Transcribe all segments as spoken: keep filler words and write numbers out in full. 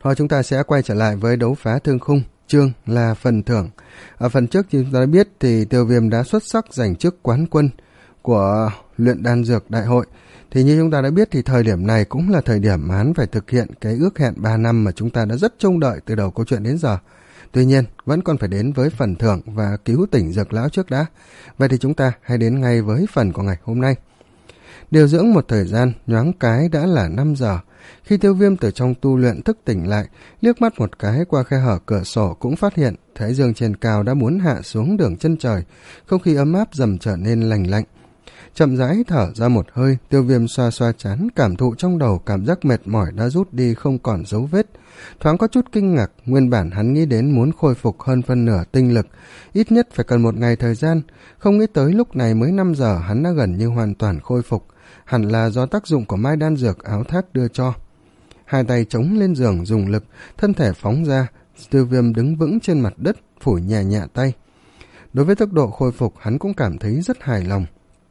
Thôi chúng ta sẽ quay trở lại với đấu phá thương khung, chương là phần thưởng. Ở phần trước chúng ta đã biết thì Tiêu Viêm đã xuất sắc giành chức quán quân của luyện đan dược đại hội. Thì như chúng ta đã biết thì thời điểm này cũng là thời điểm mà hắn phải thực hiện cái ước hẹn ba năm mà chúng ta đã rất trông đợi từ đầu câu chuyện đến giờ. Tuy nhiên, vẫn còn phải đến với phần thưởng và cứu tỉnh dược lão trước đã. Vậy thì chúng ta hãy đến ngay với phần của ngày hôm nay. Điều dưỡng một thời gian, nhoáng cái đã là năm giờ. Khi Tiêu Viêm từ trong tu luyện thức tỉnh lại, liếc mắt một cái qua khe hở cửa sổ cũng phát hiện thái dương trên cao đã muốn hạ xuống đường chân trời, không khí ấm áp dần trở nên lành lạnh. Chậm rãi thở ra một hơi, Tiêu Viêm xoa xoa trán, cảm thụ trong đầu cảm giác mệt mỏi đã rút đi không còn dấu vết. Thoáng có chút kinh ngạc, nguyên bản hắn nghĩ đến muốn khôi phục hơn phân nửa tinh lực, ít nhất phải cần một ngày thời gian, không nghĩ tới lúc này mới năm giờ hắn đã gần như hoàn toàn khôi phục, hẳn là do tác dụng của mai đan dược áo thác đưa cho. Hai tay chống lên giường dùng lực, thân thể phóng ra, Tiêu Viêm đứng vững trên mặt đất, phủi nhẹ nhẹ tay. Đối với tốc độ khôi phục hắn cũng cảm thấy rất hài lòng.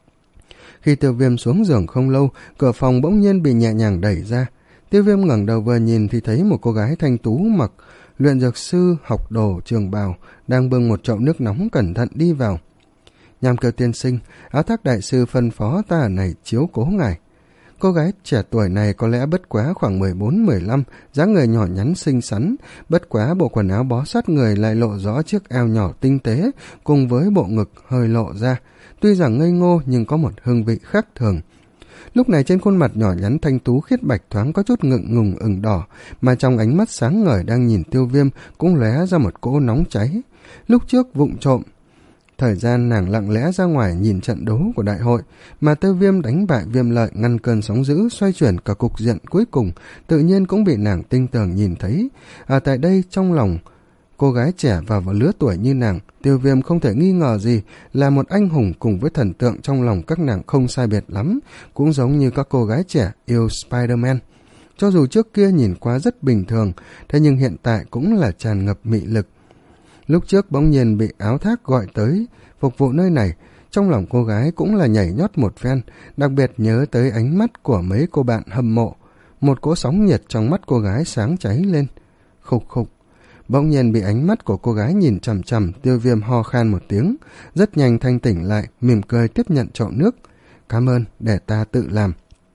Khi Tiêu Viêm xuống giường không lâu, cửa phòng bỗng nhiên bị nhẹ nhàng đẩy ra. Tiêu Viêm ngẩng đầu vừa nhìn thì thấy một cô gái thanh tú mặc luyện dược sư học đồ trường bào đang bưng một chậu nước nóng cẩn thận đi vào. Nham Kiều tiên sinh, Áo Thác đại sư phân phó ta ở này chiếu cố ngài. Cô gái trẻ tuổi này có lẽ bất quá khoảng mười bốn mười lăm, dáng người nhỏ nhắn xinh xắn, bất quá bộ quần áo bó sát người lại lộ rõ chiếc eo nhỏ tinh tế cùng với bộ ngực hơi lộ ra, tuy rằng ngây ngô nhưng có một hương vị khác thường. Lúc này trên khuôn mặt nhỏ nhắn thanh tú khiết bạch thoáng có chút ngượng ngùng ửng đỏ, mà trong ánh mắt sáng ngời đang nhìn Tiêu Viêm cũng lóe ra một cỗ nóng cháy. Lúc trước vụng trộm thời gian nàng lặng lẽ ra ngoài nhìn trận đấu của đại hội, mà Tiêu Viêm đánh bại Viêm Lợi, ngăn cơn sóng dữ, xoay chuyển cả cục diện cuối cùng, tự nhiên cũng bị nàng tinh tường nhìn thấy. À tại đây trong lòng cô gái trẻ và vào lứa tuổi như nàng, Tiêu Viêm không thể nghi ngờ gì là một anh hùng, cùng với thần tượng trong lòng các nàng không sai biệt lắm, cũng giống như các cô gái trẻ yêu Spider-Man. Cho dù trước kia nhìn qua rất bình thường, thế nhưng hiện tại cũng là tràn ngập mị lực. Lúc trước bỗng nhiên bị Áo Thác gọi tới phục vụ nơi này, trong lòng cô gái cũng là nhảy nhót một phen, đặc biệt nhớ tới ánh mắt của mấy cô bạn hâm mộ. Một cỗ sóng nhiệt trong mắt cô gái sáng cháy lên. Khục khục. Bỗng nhiên bị ánh mắt của cô gái nhìn chằm chằm, Tiêu Viêm ho khan một tiếng, rất nhanh thanh tỉnh lại, mỉm cười tiếp nhận chậu nước. Cảm ơn, để ta tự làm.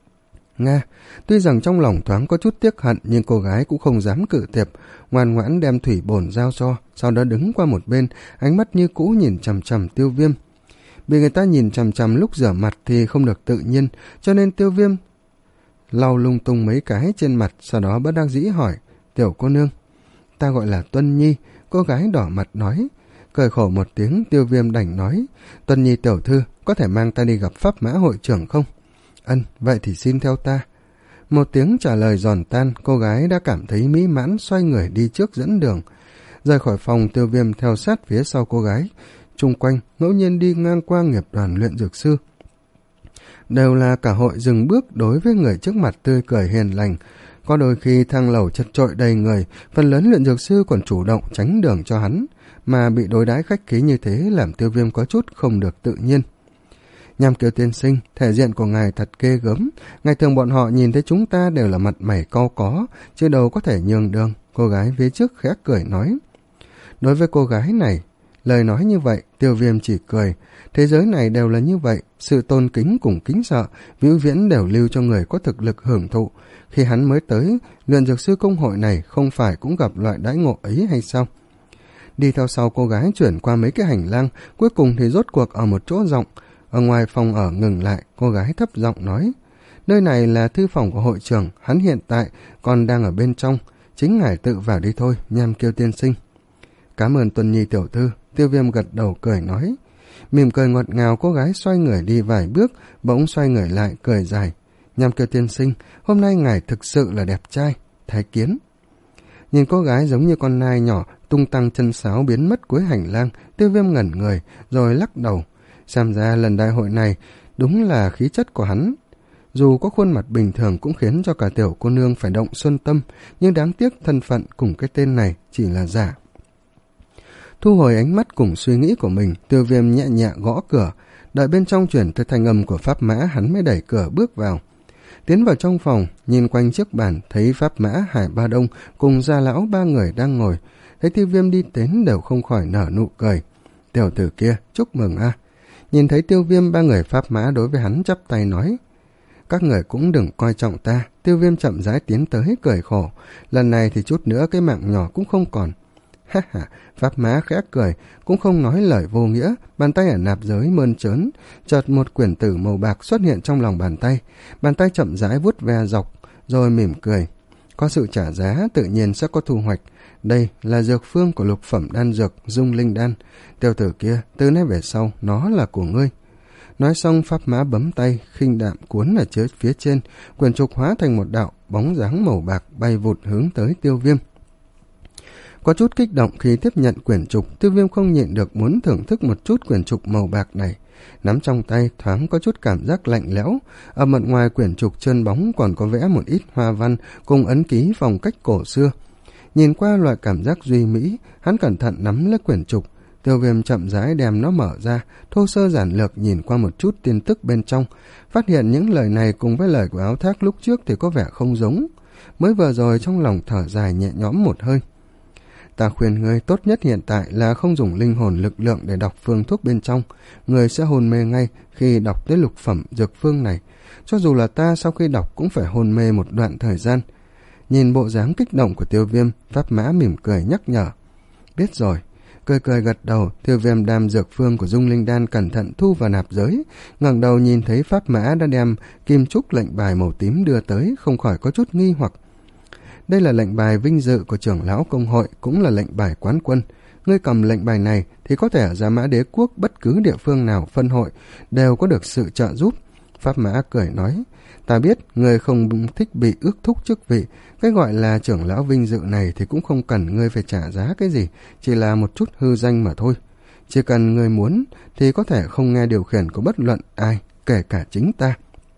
Nga, tuy rằng trong lòng thoáng có chút tiếc hận nhưng cô gái cũng không dám cự tuyệt, ngoan ngoãn đem thủy bổn giao cho, sau đó đứng qua một bên, ánh mắt như cũ nhìn chằm chằm Tiêu Viêm. Bị người ta nhìn chằm chằm lúc rửa mặt thì không được tự nhiên, cho nên Tiêu Viêm lau lung tung mấy cái trên mặt, sau đó bất đắc dĩ hỏi, tiểu cô nương. Ta gọi là Tuân Nhi, cô gái đỏ mặt nói. Cười khổ một tiếng, Tiêu Viêm đành nói, Tuân Nhi tiểu thư, có thể mang ta đi gặp Pháp Mã hội trưởng không? Ân, vậy thì xin theo ta. Một tiếng trả lời giòn tan, cô gái đã cảm thấy mỹ mãn, xoay người đi trước dẫn đường. Rời khỏi phòng, Tiêu Viêm theo sát phía sau cô gái, chung quanh ngẫu nhiên đi ngang qua nghiệp đoàn luyện dược sư. Đều là cả hội dừng bước đối với người trước mặt tươi cười hiền lành. Có đôi khi thang lầu chật chội đầy người, phần lớn luyện dược sư còn chủ động tránh đường cho hắn, mà bị đối đãi khách khí như thế làm Tiêu Viêm có chút không được tự nhiên. Nham Kiều tiên sinh, thể diện của ngài thật ghê gớm, ngày thường bọn họ nhìn thấy chúng ta đều là mặt mày cau có, chứ đâu có thể nhường đường. Cô gái phía trước khẽ cười nói. Đối với cô gái này, lời nói như vậy, Tiêu Viêm chỉ cười. Thế giới này đều là như vậy, sự tôn kính cùng kính sợ, vĩnh viễn đều lưu cho người có thực lực hưởng thụ. Khi hắn mới tới, luyện dược sư công hội này không phải cũng gặp loại đãi ngộ ấy hay sao? Đi theo sau cô gái chuyển qua mấy cái hành lang, cuối cùng thì rốt cuộc ở một chỗ rộng. Ở ngoài phòng ở ngừng lại, cô gái thấp giọng nói, nơi này là thư phòng của hội trưởng, hắn hiện tại còn đang ở bên trong, chính ngài tự vào đi thôi, Nham Kiêu tiên sinh. Cảm ơn Tuân Nhi tiểu thư, Tiêu Viêm gật đầu cười nói. Mỉm cười ngọt ngào, cô gái xoay người đi vài bước, bỗng xoay người lại cười dài. Nham Kiêu tiên sinh, hôm nay ngài thực sự là đẹp trai, thái kiến. Nhìn cô gái giống như con nai nhỏ tung tăng chân sáo biến mất cuối hành lang, Tiêu Viêm ngẩn người rồi lắc đầu. Xem ra lần đại hội này đúng là khí chất của hắn. Dù có khuôn mặt bình thường cũng khiến cho cả tiểu cô nương phải động xuân tâm, nhưng đáng tiếc thân phận cùng cái tên này chỉ là giả. Thu hồi ánh mắt cùng suy nghĩ của mình, Tiêu Viêm nhẹ nhẹ gõ cửa, đợi bên trong chuyển tới thanh âm của Pháp Mã, hắn mới đẩy cửa bước vào. Tiến vào trong phòng, nhìn quanh chiếc bàn, thấy Pháp Mã, Hải Ba Đông cùng Gia Lão ba người đang ngồi. Thấy Tiêu Viêm đi đến đều không khỏi nở nụ cười. Tiểu tử kia, chúc mừng a. Nhìn thấy Tiêu Viêm, ba người Pháp Mã đối với hắn chắp tay nói. Các người cũng đừng coi trọng ta. Tiêu Viêm chậm rãi tiến tới cười khổ. Lần này thì chút nữa cái mạng nhỏ cũng không còn. Ha ha, Pháp Mã khẽ cười, cũng không nói lời vô nghĩa, bàn tay ở nạp giới mơn trớn, chợt một quyển tử màu bạc xuất hiện trong lòng bàn tay, bàn tay chậm rãi vuốt ve dọc, rồi mỉm cười. Có sự trả giá, tự nhiên sẽ có thu hoạch. Đây là dược phương của lục phẩm đan dược Dung Linh Đan. Tiểu tử kia, từ nay về sau, nó là của ngươi. Nói xong, Pháp Mã bấm tay, khinh đạm cuốn ở trước phía trên, quyển trục hóa thành một đạo bóng dáng màu bạc bay vụt hướng tới Tiêu Viêm. Có chút kích động khi tiếp nhận quyển trục, Tiêu Viêm không nhịn được muốn thưởng thức một chút quyển trục màu bạc này. Nắm trong tay thoáng có chút cảm giác lạnh lẽo, ở mặt ngoài quyển trục trơn bóng còn có vẽ một ít hoa văn cùng ấn ký phong cách cổ xưa. Nhìn qua loại cảm giác duy mỹ, hắn cẩn thận nắm lấy quyển trục. Tiêu Viêm chậm rãi đem nó mở ra, thô sơ giản lược nhìn qua một chút tin tức bên trong, phát hiện những lời này cùng với lời của Áo Thác lúc trước thì có vẻ không giống. Mới vừa rồi trong lòng thở dài nhẹ nhõm một hơi. Ta khuyên ngươi tốt nhất hiện tại là không dùng linh hồn lực lượng để đọc phương thuốc bên trong. Ngươi sẽ hôn mê ngay khi đọc tới lục phẩm dược phương này. Cho dù là ta sau khi đọc cũng phải hôn mê một đoạn thời gian. Nhìn bộ dáng kích động của Tiêu Viêm, Pháp Mã mỉm cười nhắc nhở. Biết rồi. Cười cười gật đầu, Tiêu Viêm đem dược phương của Dung Linh Đan cẩn thận thu vào nạp giới. Ngẩng đầu nhìn thấy Pháp Mã đã đem kim trúc lệnh bài màu tím đưa tới, không khỏi có chút nghi hoặc. Đây là lệnh bài vinh dự của trưởng lão công hội, cũng là lệnh bài quán quân. Ngươi cầm lệnh bài này thì có thể ở Gia Mã Đế Quốc bất cứ địa phương nào phân hội đều có được sự trợ giúp. Pháp Mã cười nói, ta biết ngươi không thích bị ước thúc chức vị, cái gọi là trưởng lão vinh dự này thì cũng không cần ngươi phải trả giá cái gì, chỉ là một chút hư danh mà thôi. Chỉ cần ngươi muốn thì có thể không nghe điều khiển của bất luận ai, kể cả chính ta.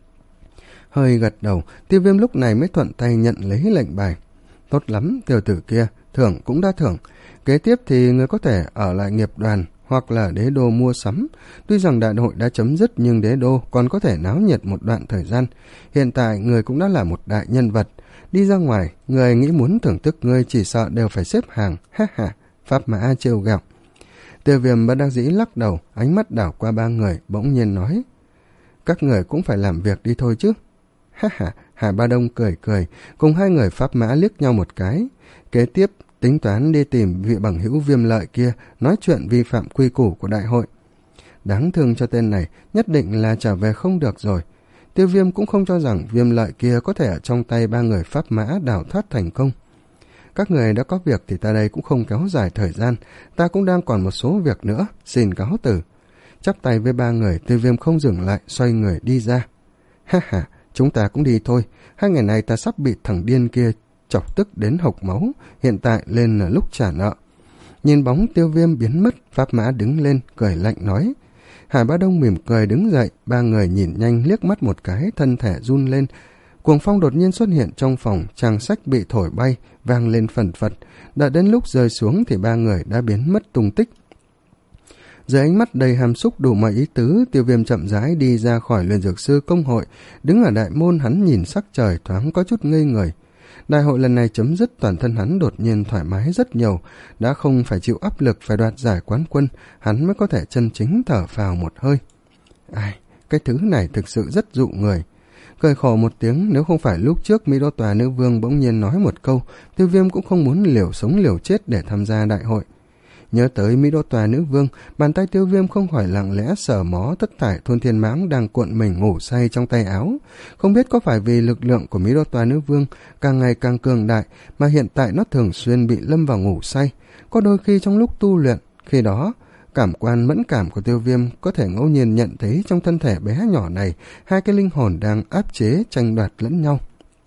Hơi gật đầu, Tiêu Viêm lúc này mới thuận tay nhận lấy lệnh bài. Tốt lắm, tiểu tử kia, thưởng cũng đã thưởng. Kế tiếp thì người có thể ở lại nghiệp đoàn hoặc là đế đô mua sắm. Tuy rằng đại hội đã chấm dứt nhưng đế đô còn có thể náo nhiệt một đoạn thời gian. Hiện tại người cũng đã là một đại nhân vật. Đi ra ngoài, người nghĩ muốn thưởng thức người chỉ sợ đều phải xếp hàng. Ha ha, Pháp Mã trêu ghẹo. Tiêu Viêm bất đắc dĩ lắc đầu, ánh mắt đảo qua ba người, bỗng nhiên nói. Các người cũng phải làm việc đi thôi chứ. Ha ha, Hải Ba Đông cười cười, cùng hai người Pháp Mã liếc nhau một cái. Kế tiếp, tính toán đi tìm vị bằng hữu Viêm Lợi kia, nói chuyện vi phạm quy củ của đại hội. Đáng thương cho tên này, nhất định là trở về không được rồi. Tiêu Viêm cũng không cho rằng Viêm Lợi kia có thể ở trong tay ba người Pháp Mã đào thoát thành công. Các người đã có việc thì ta đây cũng không kéo dài thời gian, ta cũng đang còn một số việc nữa, xin cáo từ. Chắp tay với ba người, Tiêu Viêm không dừng lại, xoay người đi ra. Ha ha, chúng ta cũng đi thôi, hai ngày này ta sắp bị thằng điên kia chọc tức đến hộc máu, hiện tại lên là lúc trả nợ. Nhìn bóng Tiêu Viêm biến mất, Pháp Mã đứng lên, cười lạnh nói. Hải Ba Đông mỉm cười đứng dậy, ba người nhìn nhanh liếc mắt một cái, thân thể run lên. Cuồng phong đột nhiên xuất hiện trong phòng, trang sách bị thổi bay, vang lên phần phật. Đợi đến lúc rơi xuống thì ba người đã biến mất tung tích. Dưới ánh mắt đầy hàm xúc đủ mọi ý tứ, Tiêu Viêm chậm rãi đi ra khỏi luyện dược sư công hội. Đứng ở đại môn, hắn nhìn sắc trời thoáng có chút ngây người. Đại hội lần này chấm dứt, toàn thân hắn đột nhiên thoải mái rất nhiều, đã không phải chịu áp lực phải đoạt giải quán quân, hắn mới có thể chân chính thở phào một hơi. Ai, cái thứ này thực sự rất dụ người. Cười khổ một tiếng, nếu không phải lúc trước Mỹ Đô Tòa Nữ Vương bỗng nhiên nói một câu, Tiêu Viêm cũng không muốn liều sống liều chết để tham gia đại hội. Nhớ tới Mỹ Đô Tòa Nữ Vương, bàn tay Tiêu Viêm không khỏi lặng lẽ sờ mó Tất Thải Thôn Thiên Mãng đang cuộn mình ngủ say trong tay áo. Không biết có phải vì lực lượng của Mỹ Đô Tòa Nữ Vương càng ngày càng cường đại mà hiện tại nó thường xuyên bị lâm vào ngủ say. Có đôi khi trong lúc tu luyện, khi đó cảm quan mẫn cảm của Tiêu Viêm có thể ngẫu nhiên nhận thấy trong thân thể bé nhỏ này hai cái linh hồn đang áp chế tranh đoạt lẫn nhau.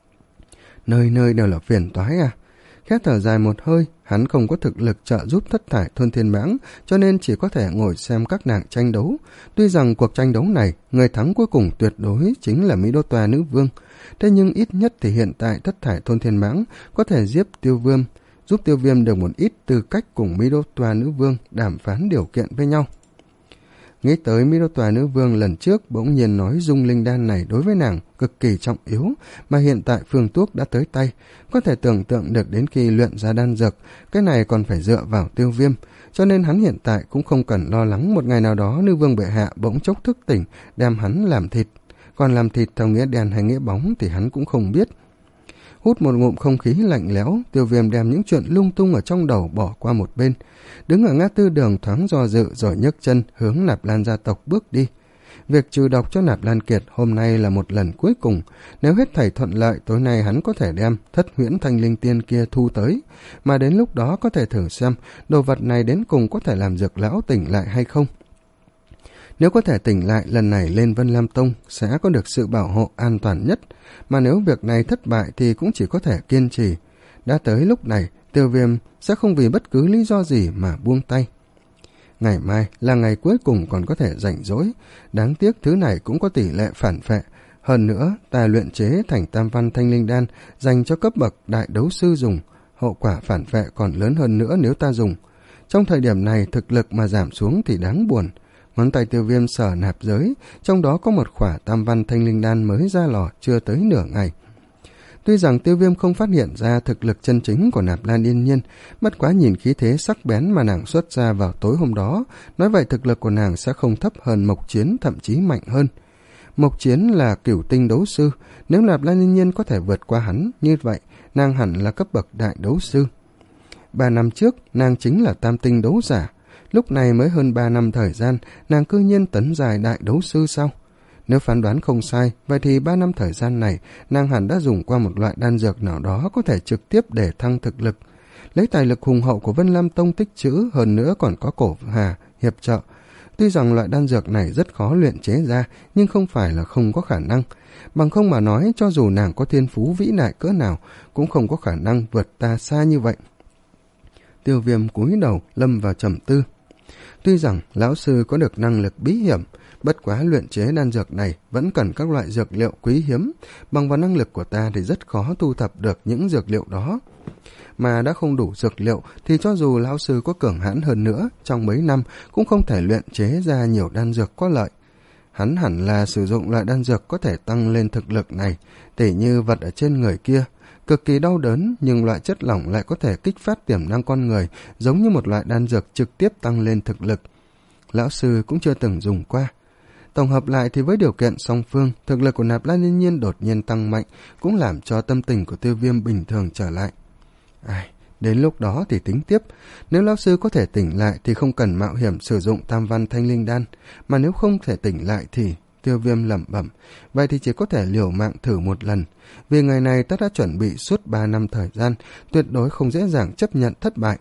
Nơi nơi đều là phiền toái à. Khẽ thở dài một hơi, hắn không có thực lực trợ giúp Thất Thải Thôn Thiên Mãng, cho nên chỉ có thể ngồi xem các nàng tranh đấu. Tuy rằng cuộc tranh đấu này, người thắng cuối cùng tuyệt đối chính là Mỹ Đô Tòa Nữ Vương, thế nhưng ít nhất thì hiện tại Thất Thải Thôn Thiên Mãng có thể giết Tiêu Viêm, giúp Tiêu Viêm được một ít tư cách cùng Mỹ Đô Tòa Nữ Vương đàm phán điều kiện với nhau. Nghĩ tới Mỹ Đô Tòa nữ vương lần trước bỗng nhiên nói dung linh đan này đối với nàng cực kỳ trọng yếu, mà hiện tại phương thuốc đã tới tay, có thể tưởng tượng được đến khi luyện ra đan dược, cái này còn phải dựa vào Tiêu Viêm, cho nên hắn hiện tại cũng không cần lo lắng một ngày nào đó nữ vương bệ hạ bỗng chốc thức tỉnh, đem hắn làm thịt. Còn làm thịt theo nghĩa đen hay nghĩa bóng thì hắn cũng không biết. Hút một ngụm không khí lạnh lẽo, Tiêu Viêm đem những chuyện lung tung ở trong đầu bỏ qua một bên, đứng ở ngã tư đường thoáng do dự rồi nhấc chân hướng Nạp Lan gia tộc bước đi. Việc trừ độc cho Nạp Lan Kiệt hôm nay là một lần cuối cùng, nếu hết thảy thuận lợi tối nay hắn có thể đem thất huyễn thanh linh tiên kia thu tới, mà đến lúc đó có thể thử xem đồ vật này đến cùng có thể làm Dược lão tỉnh lại hay không. Nếu có thể tỉnh lại, lần này lên Vân Lam Tông sẽ có được sự bảo hộ an toàn nhất, mà nếu việc này thất bại thì cũng chỉ có thể kiên trì. Đã tới lúc này, Tiêu Viêm sẽ không vì bất cứ lý do gì mà buông tay. Ngày mai là ngày cuối cùng còn có thể rảnh rỗi, đáng tiếc thứ này cũng có tỷ lệ phản phệ. Hơn nữa, ta luyện chế thành tam văn thanh linh đan dành cho cấp bậc đại đấu sư dùng, hậu quả phản phệ còn lớn hơn nữa nếu ta dùng. Trong thời điểm này thực lực mà giảm xuống thì đáng buồn. Ngón tay Tiêu Viêm sờ nạp giới, trong đó có một khỏa tam văn thanh linh đan mới ra lò chưa tới nửa ngày. Tuy rằng Tiêu Viêm không phát hiện ra thực lực chân chính của Nạp Lan Yên Nhiên, bất quá nhìn khí thế sắc bén mà nàng xuất ra vào tối hôm đó, nói vậy thực lực của nàng sẽ không thấp hơn Mộc Chiến, thậm chí mạnh hơn. Mộc Chiến là cửu tinh đấu sư, nếu Nạp Lan Yên Nhiên có thể vượt qua hắn, như vậy nàng hẳn là cấp bậc đại đấu sư. Ba năm trước, nàng chính là tam tinh đấu giả, lúc này mới hơn ba năm thời gian, nàng cư nhiên tấn dài đại đấu sư sao? Nếu phán đoán không sai, vậy thì ba năm thời gian này, nàng hẳn đã dùng qua một loại đan dược nào đó có thể trực tiếp để thăng thực lực. Lấy tài lực hùng hậu của Vân Lam Tông tích trữ, hơn nữa còn có Cổ Hà hiệp trợ. Tuy rằng loại đan dược này rất khó luyện chế ra, nhưng không phải là không có khả năng. Bằng không mà nói, cho dù nàng có thiên phú vĩ đại cỡ nào, cũng không có khả năng vượt ta xa như vậy. Tiêu Viêm cúi đầu lâm vào trầm tư. Tuy rằng lão sư có được năng lực bí hiểm, bất quá luyện chế đan dược này vẫn cần các loại dược liệu quý hiếm, bằng vào năng lực của ta thì rất khó thu thập được những dược liệu đó. Mà đã không đủ dược liệu thì cho dù lão sư có cường hãn hơn nữa, trong mấy năm cũng không thể luyện chế ra nhiều đan dược có lợi. Hắn hẳn là sử dụng loại đan dược có thể tăng lên thực lực này, tỉ như vật ở trên người kia. Cực kỳ đau đớn, nhưng loại chất lỏng lại có thể kích phát tiềm năng con người, giống như một loại đan dược trực tiếp tăng lên thực lực. Lão sư cũng chưa từng dùng qua. Tổng hợp lại thì với điều kiện song phương, thực lực của Nạp Lan Yên Nhiên đột nhiên tăng mạnh, cũng làm cho tâm tình của Tiêu Viêm bình thường trở lại. Ai, đến lúc đó thì tính tiếp. Nếu lão sư có thể tỉnh lại thì không cần mạo hiểm sử dụng tam văn thanh linh đan, mà nếu không thể tỉnh lại thì... Tiêu Viêm lẩm bẩm, vậy thì chỉ có thể liều mạng thử một lần. Vì ngày này ta đã chuẩn bị suốt ba năm thời gian, tuyệt đối không dễ dàng chấp nhận thất bại.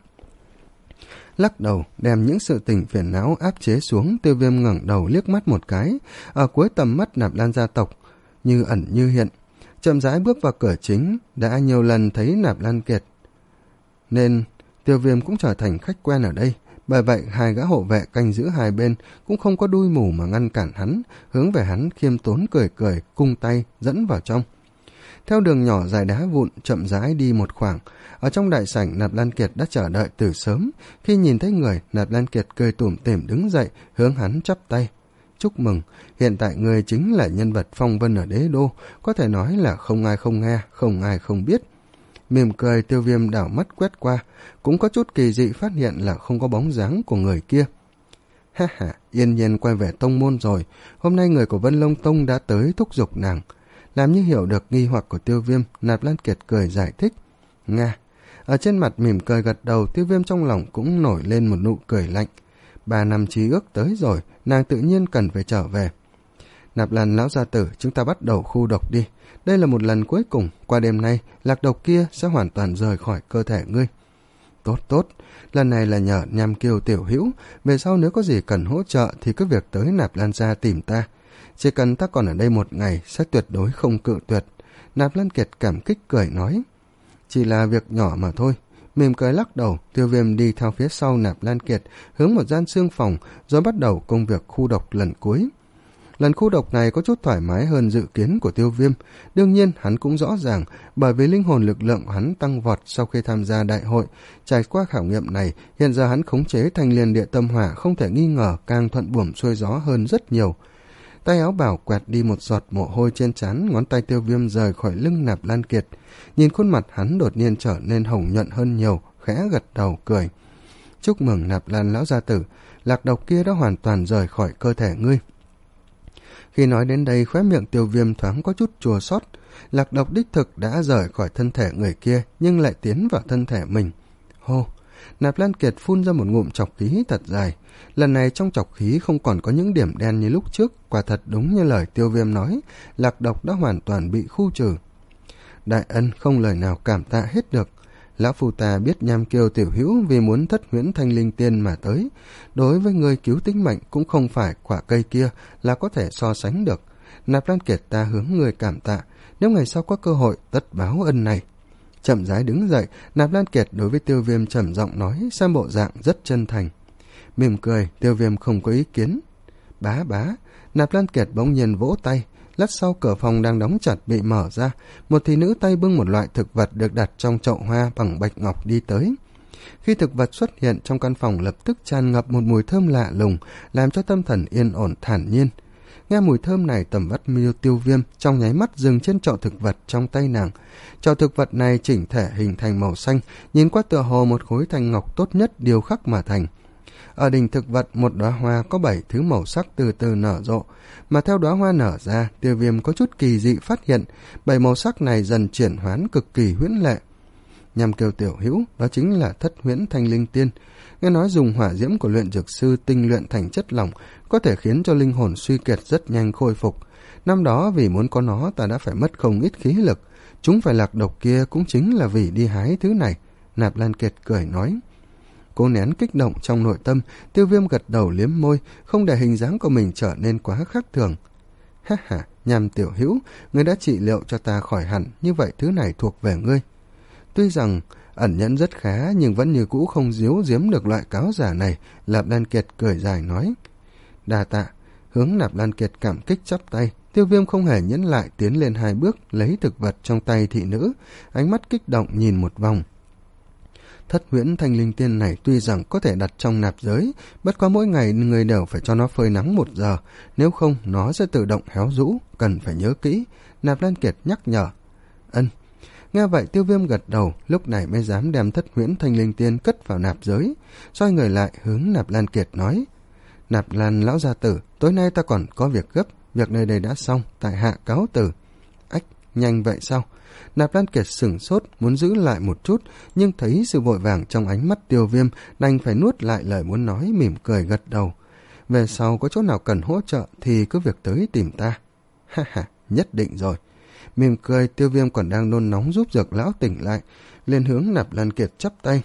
Lắc đầu, đem những sự tình phiền não áp chế xuống, Tiêu Viêm ngẩng đầu liếc mắt một cái, ở cuối tầm mắt Nạp Lan gia tộc, như ẩn như hiện. Chậm rãi bước vào cửa chính, đã nhiều lần thấy Nạp Lan Kiệt, nên Tiêu Viêm cũng trở thành khách quen ở đây. Bởi vậy hai gã hộ vệ canh giữ hai bên cũng không có đuôi mù mà ngăn cản hắn, hướng về hắn khiêm tốn cười cười, cung tay dẫn vào trong. Theo đường nhỏ dài đá vụn chậm rãi đi một khoảng, ở trong đại sảnh Nạp Lan Kiệt đã chờ đợi từ sớm. Khi nhìn thấy người, Nạp Lan Kiệt cười tủm tỉm đứng dậy, hướng hắn chắp tay. Chúc mừng, hiện tại người chính là nhân vật phong vân ở đế đô, có thể nói là không ai không nghe, không ai không biết. Mỉm cười, Tiêu Viêm đảo mắt quét qua, cũng có chút kỳ dị phát hiện là không có bóng dáng của người kia. Ha ha, Yên Nhiên quay về tông môn rồi, hôm nay người của Vân Long Tông đã tới thúc giục nàng. Làm như hiểu được nghi hoặc của Tiêu Viêm, Nạp Lan Kiệt cười giải thích. Nga, ở trên mặt mỉm cười gật đầu, Tiêu Viêm trong lòng cũng nổi lên một nụ cười lạnh. Ba năm chí ước tới rồi, nàng tự nhiên cần phải trở về. Nạp Lan lão gia tử, chúng ta bắt đầu khu độc đi. Đây là một lần cuối cùng, qua đêm nay, lạc độc kia sẽ hoàn toàn rời khỏi cơ thể ngươi. Tốt tốt, lần này là nhờ Nham Kiêu tiểu hữu, về sau nếu có gì cần hỗ trợ thì cứ việc tới Nạp Lan gia tìm ta. Chỉ cần ta còn ở đây một ngày sẽ tuyệt đối không cự tuyệt. Nạp Lan Kiệt cảm kích cười nói. Chỉ là việc nhỏ mà thôi. Mỉm cười lắc đầu, Tiêu Viêm đi theo phía sau Nạp Lan Kiệt, hướng một gian xương phòng, rồi bắt đầu công việc khu độc lần cuối. Lần khu độc này có chút thoải mái hơn dự kiến của Tiêu Viêm. Đương nhiên hắn cũng rõ ràng, bởi vì linh hồn lực lượng của hắn tăng vọt sau khi tham gia đại hội. Trải qua khảo nghiệm này, hiện giờ hắn khống chế Thanh Liên Địa Tâm Hỏa không thể nghi ngờ càng thuận buồm xuôi gió hơn rất nhiều. Tay áo bảo quẹt đi một giọt mồ hôi trên trán, ngón tay Tiêu Viêm rời khỏi lưng Nạp Lan Kiệt. Nhìn khuôn mặt hắn đột nhiên trở nên hồng nhuận hơn nhiều, khẽ gật đầu cười. Chúc mừng Nạp Lan lão gia tử, lạc độc kia đã hoàn toàn rời khỏi cơ thể ngươi. Khi nói đến đây, khóe miệng Tiêu Viêm thoáng có chút chua xót. Lạc độc đích thực đã rời khỏi thân thể người kia, nhưng lại tiến vào thân thể mình. Hô! Nạp Lan Kiệt phun ra một ngụm trọc khí thật dài. Lần này trong trọc khí không còn có những điểm đen như lúc trước, quả thật đúng như lời Tiêu Viêm nói, lạc độc đã hoàn toàn bị khu trừ. Đại ân không lời nào cảm tạ hết được. Lão phu ta biết Nham Kiêu tiểu hữu vì muốn thất huyễn thanh linh tiên mà tới. Đối với người cứu tính mệnh cũng không phải quả cây kia là có thể so sánh được. Nạp Lan Kiệt ta hướng người cảm tạ, nếu ngày sau có cơ hội tất báo ân này. Chậm rãi đứng dậy, Nạp Lan Kiệt đối với Tiêu Viêm trầm giọng nói, xem bộ dạng rất chân thành. Mỉm cười, Tiêu Viêm không có ý kiến. Bá bá, Nạp Lan Kiệt bỗng nhiên vỗ tay. Lát sau cửa phòng đang đóng chặt bị mở ra, một thị nữ tay bưng một loại thực vật được đặt trong chậu hoa bằng bạch ngọc đi tới. Khi thực vật xuất hiện trong căn phòng, lập tức tràn ngập một mùi thơm lạ lùng, làm cho tâm thần yên ổn thản nhiên. Nghe mùi thơm này, tầm mắt Miêu Tiêu Viêm trong nháy mắt dừng trên chậu thực vật trong tay nàng. Chậu thực vật này chỉnh thể hình thành màu xanh, nhìn qua tựa hồ một khối thanh ngọc tốt nhất điêu khắc mà thành. Ở đỉnh thực vật, một đóa hoa có bảy thứ màu sắc từ từ nở rộ, mà theo đóa hoa nở ra, Tiêu Viêm có chút kỳ dị phát hiện, bảy màu sắc này dần chuyển hoán cực kỳ huyễn lệ. Nhằm Kiều tiểu hữu, đó chính là thất huyễn thanh linh tiên. Nghe nói dùng hỏa diễm của luyện dược sư tinh luyện thành chất lỏng có thể khiến cho linh hồn suy kiệt rất nhanh khôi phục. Năm đó vì muốn có nó, ta đã phải mất không ít khí lực. Chúng phải lạc độc kia cũng chính là vì đi hái thứ này. Nạp Lan Kiệt cười nói. Cố nén kích động trong nội tâm, Tiêu Viêm gật đầu liếm môi, không để hình dáng của mình trở nên quá khác thường. Ha ha, Nhằm tiểu hữu, ngươi đã trị liệu cho ta khỏi hẳn, như vậy thứ này thuộc về ngươi. Tuy rằng ẩn nhẫn rất khá, nhưng vẫn như cũ không giấu giếm được loại cáo giả này. Nạp Lan Kiệt cười dài nói. Đa tạ. Hướng Nạp Lan Kiệt cảm kích chắp tay. Tiêu Viêm không hề nhẫn lại, tiến lên hai bước, lấy thực vật trong tay thị nữ, ánh mắt kích động nhìn một vòng. Thất huyễn thanh linh tiên này tuy rằng có thể đặt trong nạp giới, bất quá mỗi ngày người đều phải cho nó phơi nắng một giờ, nếu không nó sẽ tự động héo rũ, cần phải nhớ kỹ. Nạp Lan Kiệt nhắc nhở. Ân. Nghe vậy Tiêu Viêm gật đầu, lúc này mới dám đem thất huyễn thanh linh tiên cất vào nạp giới. Xoay người lại hướng Nạp Lan Kiệt nói. Nạp Lan lão gia tử, tối nay ta còn có việc gấp, việc nơi đây đã xong, tại hạ cáo từ. Ách, nhanh vậy sao? Nạp Lan Kiệt sửng sốt, muốn giữ lại một chút, nhưng thấy sự vội vàng trong ánh mắt Tiêu Viêm, đành phải nuốt lại lời muốn nói, mỉm cười gật đầu. Về sau có chỗ nào cần hỗ trợ thì cứ việc tới tìm ta. Ha ha, nhất định rồi. Mỉm cười, Tiêu Viêm còn đang nôn nóng giúp Dược lão tỉnh lại, lên hướng Nạp Lan Kiệt chắp tay.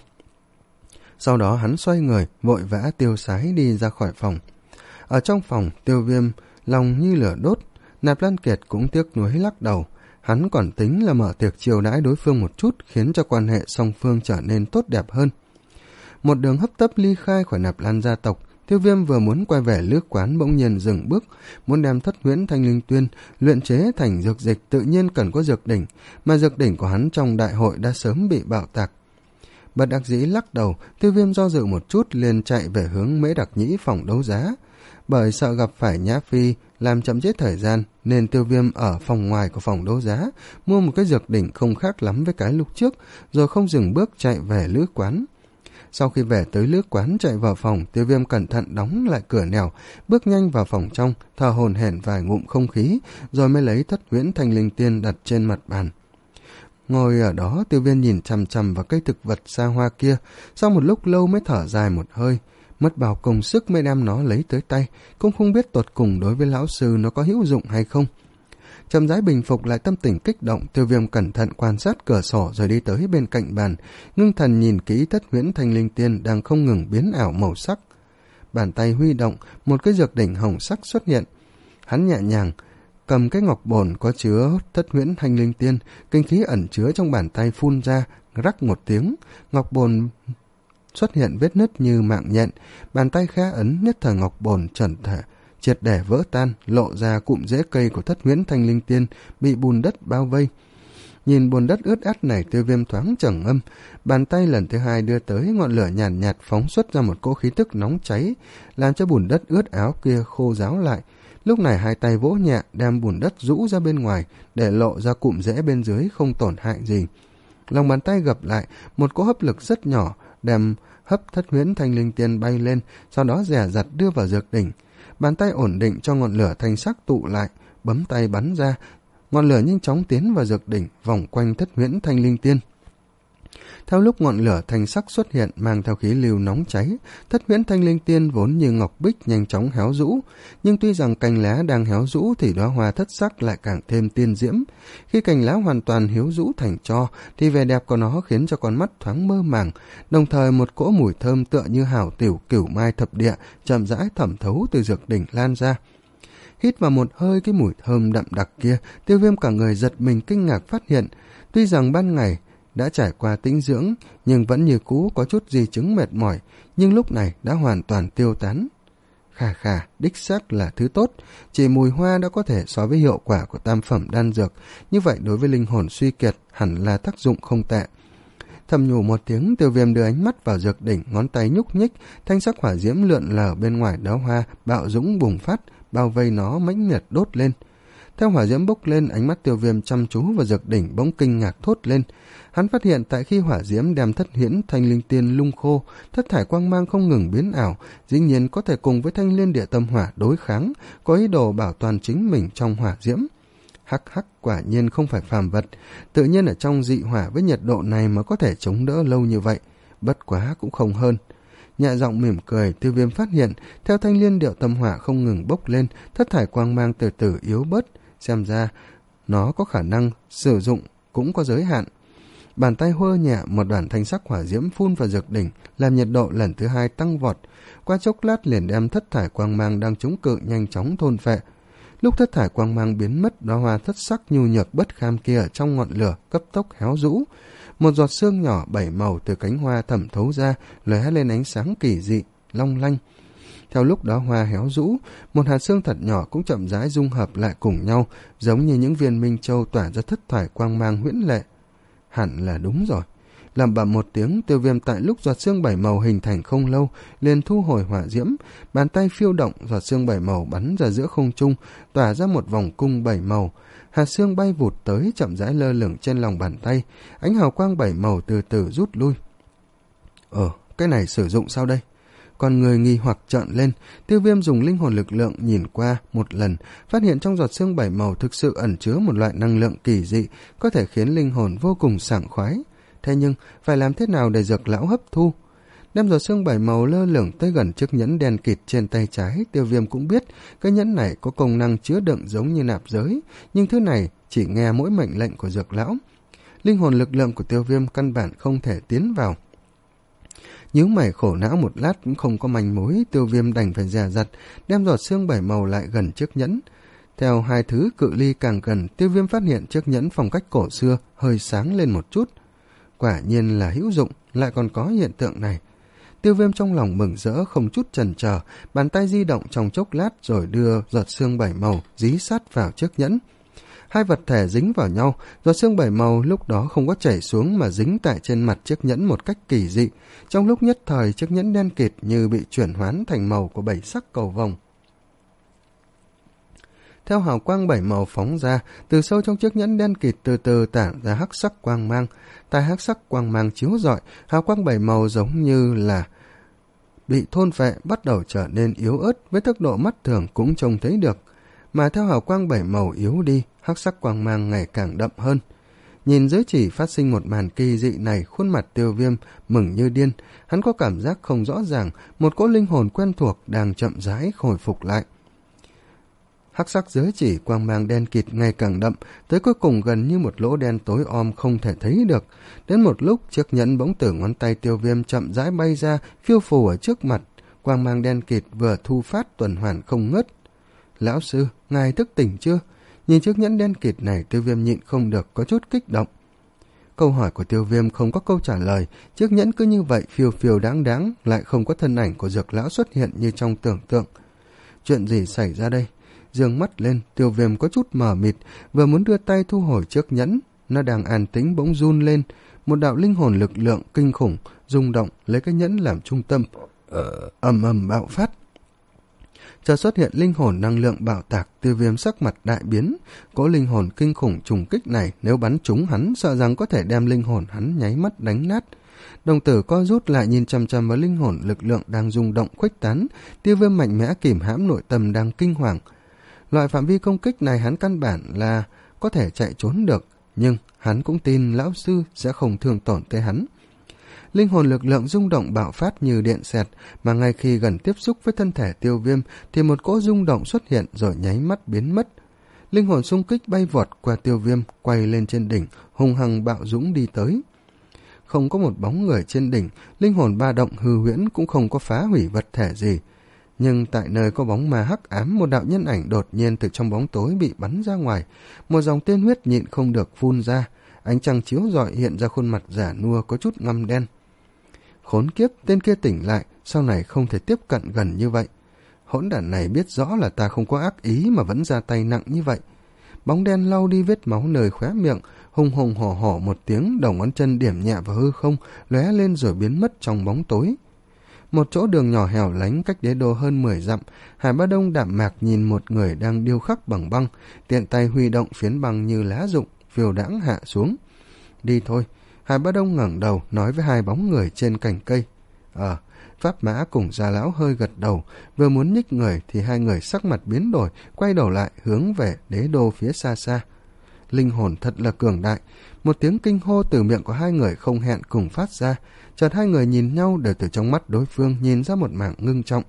Sau đó hắn xoay người, vội vã tiêu sái đi ra khỏi phòng. Ở trong phòng, Tiêu Viêm lòng như lửa đốt. Nạp Lan Kiệt cũng tiếc nuối lắc đầu. Hắn còn tính là mở tiệc chiêu đãi đối phương một chút, khiến cho quan hệ song phương trở nên tốt đẹp hơn. Một đường hấp tấp ly khai khỏi Nạp Lan gia tộc, Tiêu Viêm vừa muốn quay về lước quán bỗng nhiên dừng bước, muốn đem thất huyễn thanh linh tuyên luyện chế thành dược dịch, tự nhiên cần có dược đỉnh, mà dược đỉnh của hắn trong đại hội đã sớm bị bạo tạc. Bất đắc dĩ lắc đầu, Tiêu Viêm do dự một chút liền chạy về hướng Mễ Đặc Nhĩ phòng đấu giá. Bởi sợ gặp phải Nhã Phi làm chậm trễ thời gian, nên Tiêu Viêm ở phòng ngoài của phòng đấu giá mua một cái dược đỉnh không khác lắm với cái lúc trước, rồi không dừng bước chạy về lữ quán. Sau khi về tới lữ quán, chạy vào phòng, Tiêu Viêm cẩn thận đóng lại cửa nẻo, bước nhanh vào phòng trong, thở hổn hển vài ngụm không khí, rồi mới lấy thất huyễn thanh linh tiên đặt trên mặt bàn. Ngồi ở đó, Tiêu Viêm nhìn chằm chằm vào cây thực vật xa hoa kia, sau một lúc lâu mới thở dài một hơi. Mất bao công sức mới đem nó lấy tới tay, cũng không biết tột cùng đối với lão sư nó có hữu dụng hay không. Chậm rãi bình phục lại tâm tình kích động, Tiêu Viêm cẩn thận quan sát cửa sổ rồi đi tới bên cạnh bàn, ngưng thần nhìn kỹ thất huyễn thanh linh tiên đang không ngừng biến ảo màu sắc. Bàn tay huy động, một cái dược đỉnh hồng sắc xuất hiện. Hắn nhẹ nhàng cầm cái ngọc bồn có chứa thất huyễn thanh linh tiên, kinh khí ẩn chứa trong bàn tay phun ra, rắc một tiếng, ngọc bồn xuất hiện vết nứt như mạng nhện, bàn tay khẽ ấn, nhất thời ngọc bồn chẩn thể triệt để vỡ tan, lộ ra cụm rễ cây của Thất Huyễn Thanh Linh Tiên bị bùn đất bao vây. Nhìn bùn đất ướt át này, Tiêu Viêm thoáng trầm ngâm, bàn tay lần thứ hai đưa tới, ngọn lửa nhàn nhạt, nhạt phóng xuất ra một cỗ khí tức nóng cháy, làm cho bùn đất ướt áo kia khô ráo lại. Lúc này hai tay vỗ nhẹ, đem bùn đất rũ ra bên ngoài, để lộ ra cụm rễ bên dưới không tổn hại gì. Lòng bàn tay gập lại, một cỗ hấp lực rất nhỏ, đem hấp Thất Huyễn Thanh Linh Tiên bay lên, sau đó dè dặt đưa vào dược đỉnh. Bàn tay ổn định cho ngọn lửa thanh sắc tụ lại, bấm tay bắn ra, ngọn lửa nhanh chóng tiến vào dược đỉnh, vòng quanh Thất Huyễn Thanh Linh Tiên. Theo lúc ngọn lửa thanh sắc xuất hiện, mang theo khí lưu nóng cháy, Thất Huyễn Thanh Linh Tiên vốn như ngọc bích nhanh chóng héo rũ, nhưng tuy rằng cành lá đang héo rũ thì đóa hoa thất sắc lại càng thêm tiên diễm. Khi cành lá hoàn toàn héo rũ thành tro thì vẻ đẹp của nó khiến cho con mắt thoáng mơ màng, đồng thời một cỗ mùi thơm tựa như hảo tiểu cửu mai thập địa chậm rãi thẩm thấu từ dược đỉnh lan ra. Hít vào một hơi cái mùi thơm đậm đặc kia, Tiêu Viêm cả người giật mình kinh ngạc phát hiện, tuy rằng ban ngày đã trải qua tĩnh dưỡng nhưng vẫn như cũ có chút di chứng mệt mỏi, nhưng lúc này đã hoàn toàn tiêu tán. Khà khà, đích xác là thứ tốt, chỉ mùi hoa đã có thể so với hiệu quả của tam phẩm đan dược, như vậy đối với linh hồn suy kiệt hẳn là tác dụng không tệ. Thầm nhủ một tiếng, Tiêu Viêm đưa ánh mắt vào dược đỉnh, ngón tay nhúc nhích, thanh sắc hỏa diễm lượn lờ bên ngoài đóa hoa bạo dũng bùng phát, bao vây nó mãnh liệt đốt lên. Theo hỏa diễm bốc lên, ánh mắt Tiêu Viêm chăm chú vào dược đỉnh bỗng kinh ngạc thốt lên. Hắn phát hiện tại khi hỏa diễm đem Thất Huyễn Thanh Linh Tiên lung khô, thất thải quang mang không ngừng biến ảo, dĩ nhiên có thể cùng với Thanh Liên Địa Tâm Hỏa đối kháng, có ý đồ bảo toàn chính mình trong hỏa diễm. Hắc hắc, quả nhiên không phải phàm vật, tự nhiên ở trong dị hỏa với nhiệt độ này mà có thể chống đỡ lâu như vậy, bất quá cũng không hơn. Nhẹ giọng mỉm cười, Tiêu Viêm phát hiện theo Thanh Liên Địa Tâm Hỏa không ngừng bốc lên, thất thải quang mang từ từ yếu bớt, xem ra nó có khả năng sử dụng cũng có giới hạn. Bàn tay hơ nhẹ, một đoàn thanh sắc hỏa diễm phun vào dược đỉnh, làm nhiệt độ lần thứ hai tăng vọt, qua chốc lát liền đem thất thải quang mang đang chống cự nhanh chóng thôn phệ. Lúc thất thải quang mang biến mất, đóa hoa thất sắc nhu nhược bất kham kia ở trong ngọn lửa cấp tốc héo rũ. Một giọt sương nhỏ bảy màu từ cánh hoa thẩm thấu ra, lóe lên ánh sáng kỳ dị, long lanh. Theo lúc đóa hoa héo rũ, một hạt sương thật nhỏ cũng chậm rãi dung hợp lại cùng nhau, giống như những viên minh châu tỏa ra thất thải quang mang huyễn lệ. Hẳn là đúng rồi. Lẩm bẩm một tiếng, Tiêu Viêm tại lúc giọt sương bảy màu hình thành không lâu liền thu hồi hỏa diễm, bàn tay phiêu động, giọt sương bảy màu bắn ra giữa không trung, tỏa ra một vòng cung bảy màu. Hạt sương bay vụt tới, chậm rãi lơ lửng trên lòng bàn tay, ánh hào quang bảy màu từ từ rút lui. Ờ, cái này sử dụng sao đây? Còn người nghi hoặc trợn lên, Tiêu Viêm dùng linh hồn lực lượng nhìn qua một lần, phát hiện trong giọt sương bảy màu thực sự ẩn chứa một loại năng lượng kỳ dị, có thể khiến linh hồn vô cùng sảng khoái. Thế nhưng, phải làm thế nào để dược lão hấp thu? Đem giọt sương bảy màu lơ lửng tới gần chiếc nhẫn đen kịt trên tay trái, Tiêu Viêm cũng biết cái nhẫn này có công năng chứa đựng giống như nạp giới, nhưng thứ này chỉ nghe mỗi mệnh lệnh của dược lão. Linh hồn lực lượng của Tiêu Viêm căn bản không thể tiến vào. Nhíu mày khổ não một lát cũng không có manh mối, Tiêu Viêm đành phải dè dặt đem giọt sương bảy màu lại gần chiếc nhẫn. Theo hai thứ cự ly càng gần, Tiêu Viêm phát hiện chiếc nhẫn phong cách cổ xưa hơi sáng lên một chút. Quả nhiên là hữu dụng, lại còn có hiện tượng này. Tiêu Viêm trong lòng mừng rỡ không chút chần chờ, bàn tay di động trong chốc lát rồi đưa giọt sương bảy màu dí sát vào chiếc nhẫn. Hai vật thể dính vào nhau, giọt sương bảy màu lúc đó không có chảy xuống mà dính tại trên mặt chiếc nhẫn một cách kỳ dị. Trong lúc nhất thời, chiếc nhẫn đen kịt như bị chuyển hoán thành màu của bảy sắc cầu vồng. Theo hào quang bảy màu phóng ra, từ sâu trong chiếc nhẫn đen kịt từ từ tản ra hắc sắc quang mang. Tại hắc sắc quang mang chiếu rọi, hào quang bảy màu giống như là bị thôn phệ, bắt đầu trở nên yếu ớt, với tốc độ mắt thường cũng trông thấy được. Mà theo hào quang bảy màu yếu đi, hắc sắc quang mang ngày càng đậm hơn. Nhìn giới chỉ phát sinh một màn kỳ dị này, khuôn mặt Tiêu Viêm mừng như điên. Hắn có cảm giác không rõ ràng, một cỗ linh hồn quen thuộc đang chậm rãi khôi phục lại. Hắc sắc giới chỉ quang mang đen kịt ngày càng đậm, tới cuối cùng gần như một lỗ đen tối om không thể thấy được. Đến một lúc, chiếc nhẫn bỗng từ ngón tay Tiêu Viêm chậm rãi bay ra, phiêu phù ở trước mặt. Quang mang đen kịt vừa thu phát tuần hoàn không ngớt. Lão sư, ngài thức tỉnh chưa? Nhìn chiếc nhẫn đen kịt này, Tiêu Viêm nhịn không được có chút kích động. Câu hỏi của Tiêu Viêm không có câu trả lời, chiếc nhẫn cứ như vậy phiêu phiêu đáng đáng, lại không có thân ảnh của dược lão xuất hiện như trong tưởng tượng. chuyện gì xảy ra đây? Dương mắt lên, Tiêu Viêm có chút mờ mịt, vừa muốn đưa tay thu hồi chiếc nhẫn, nó đang an tĩnh bỗng run lên, một đạo linh hồn lực lượng kinh khủng rung động lấy cái nhẫn làm trung tâm, ờ, ầm ầm bạo phát. Chợt xuất hiện linh hồn năng lượng bạo tạc, Tiêu Viêm sắc mặt đại biến, cỗ linh hồn kinh khủng trùng kích này nếu bắn trúng hắn, sợ rằng có thể đem linh hồn hắn nháy mắt đánh nát. Đồng tử co rút lại nhìn chằm chằm vào linh hồn lực lượng đang rung động khuếch tán, Tiêu Viêm mạnh mẽ kìm hãm nội tâm đang kinh hoàng. Loại phạm vi công kích này hắn căn bản là có thể chạy trốn được, nhưng hắn cũng tin lão sư sẽ không thương tổn tới hắn. Linh hồn lực lượng rung động bạo phát như điện xẹt, mà ngay khi gần tiếp xúc với thân thể Tiêu Viêm thì một cỗ rung động xuất hiện rồi nháy mắt biến mất. Linh hồn xung kích bay vọt qua Tiêu Viêm, quay lên trên đỉnh, hung hăng bạo dũng đi tới. Không có một bóng người trên đỉnh, linh hồn ba động hư huyễn cũng không có phá hủy vật thể gì. Nhưng tại nơi có bóng ma hắc ám, một đạo nhân ảnh đột nhiên từ trong bóng tối bị bắn ra ngoài, một dòng tiên huyết nhịn không được phun ra, ánh trăng chiếu rọi hiện ra khuôn mặt giả nua có chút ngăm đen. Khốn kiếp, tên kia tỉnh lại, sau này không thể tiếp cận gần như vậy. Hỗn đản này biết rõ là ta không có ác ý mà vẫn ra tay nặng như vậy. Bóng đen lau đi vết máu nơi khóe miệng, hùng hùng hổ hổ một tiếng, đầu ngón chân điểm nhẹ vào hư không, lóe lên rồi biến mất trong bóng tối. Một chỗ đường nhỏ hẻo lánh cách đế đô hơn mười dặm, Hải Bá Đông đạm mạc nhìn một người đang điêu khắc bằng băng, tiện tay huy động phiến băng như lá rụng, phiêu đãng hạ xuống. Đi thôi. Hải Bá Đông ngẩng đầu nói với hai bóng người trên cành cây. Ờ, Pháp Mã cùng Gia Lão hơi gật đầu, vừa muốn nhích người thì hai người sắc mặt biến đổi, quay đầu lại hướng về đế đô phía xa xa. Linh hồn thật là cường đại. Một tiếng kinh hô từ miệng của hai người không hẹn cùng phát ra. Chợt hai người nhìn nhau, đều từ trong mắt đối phương nhìn ra một mảng ngưng trọng.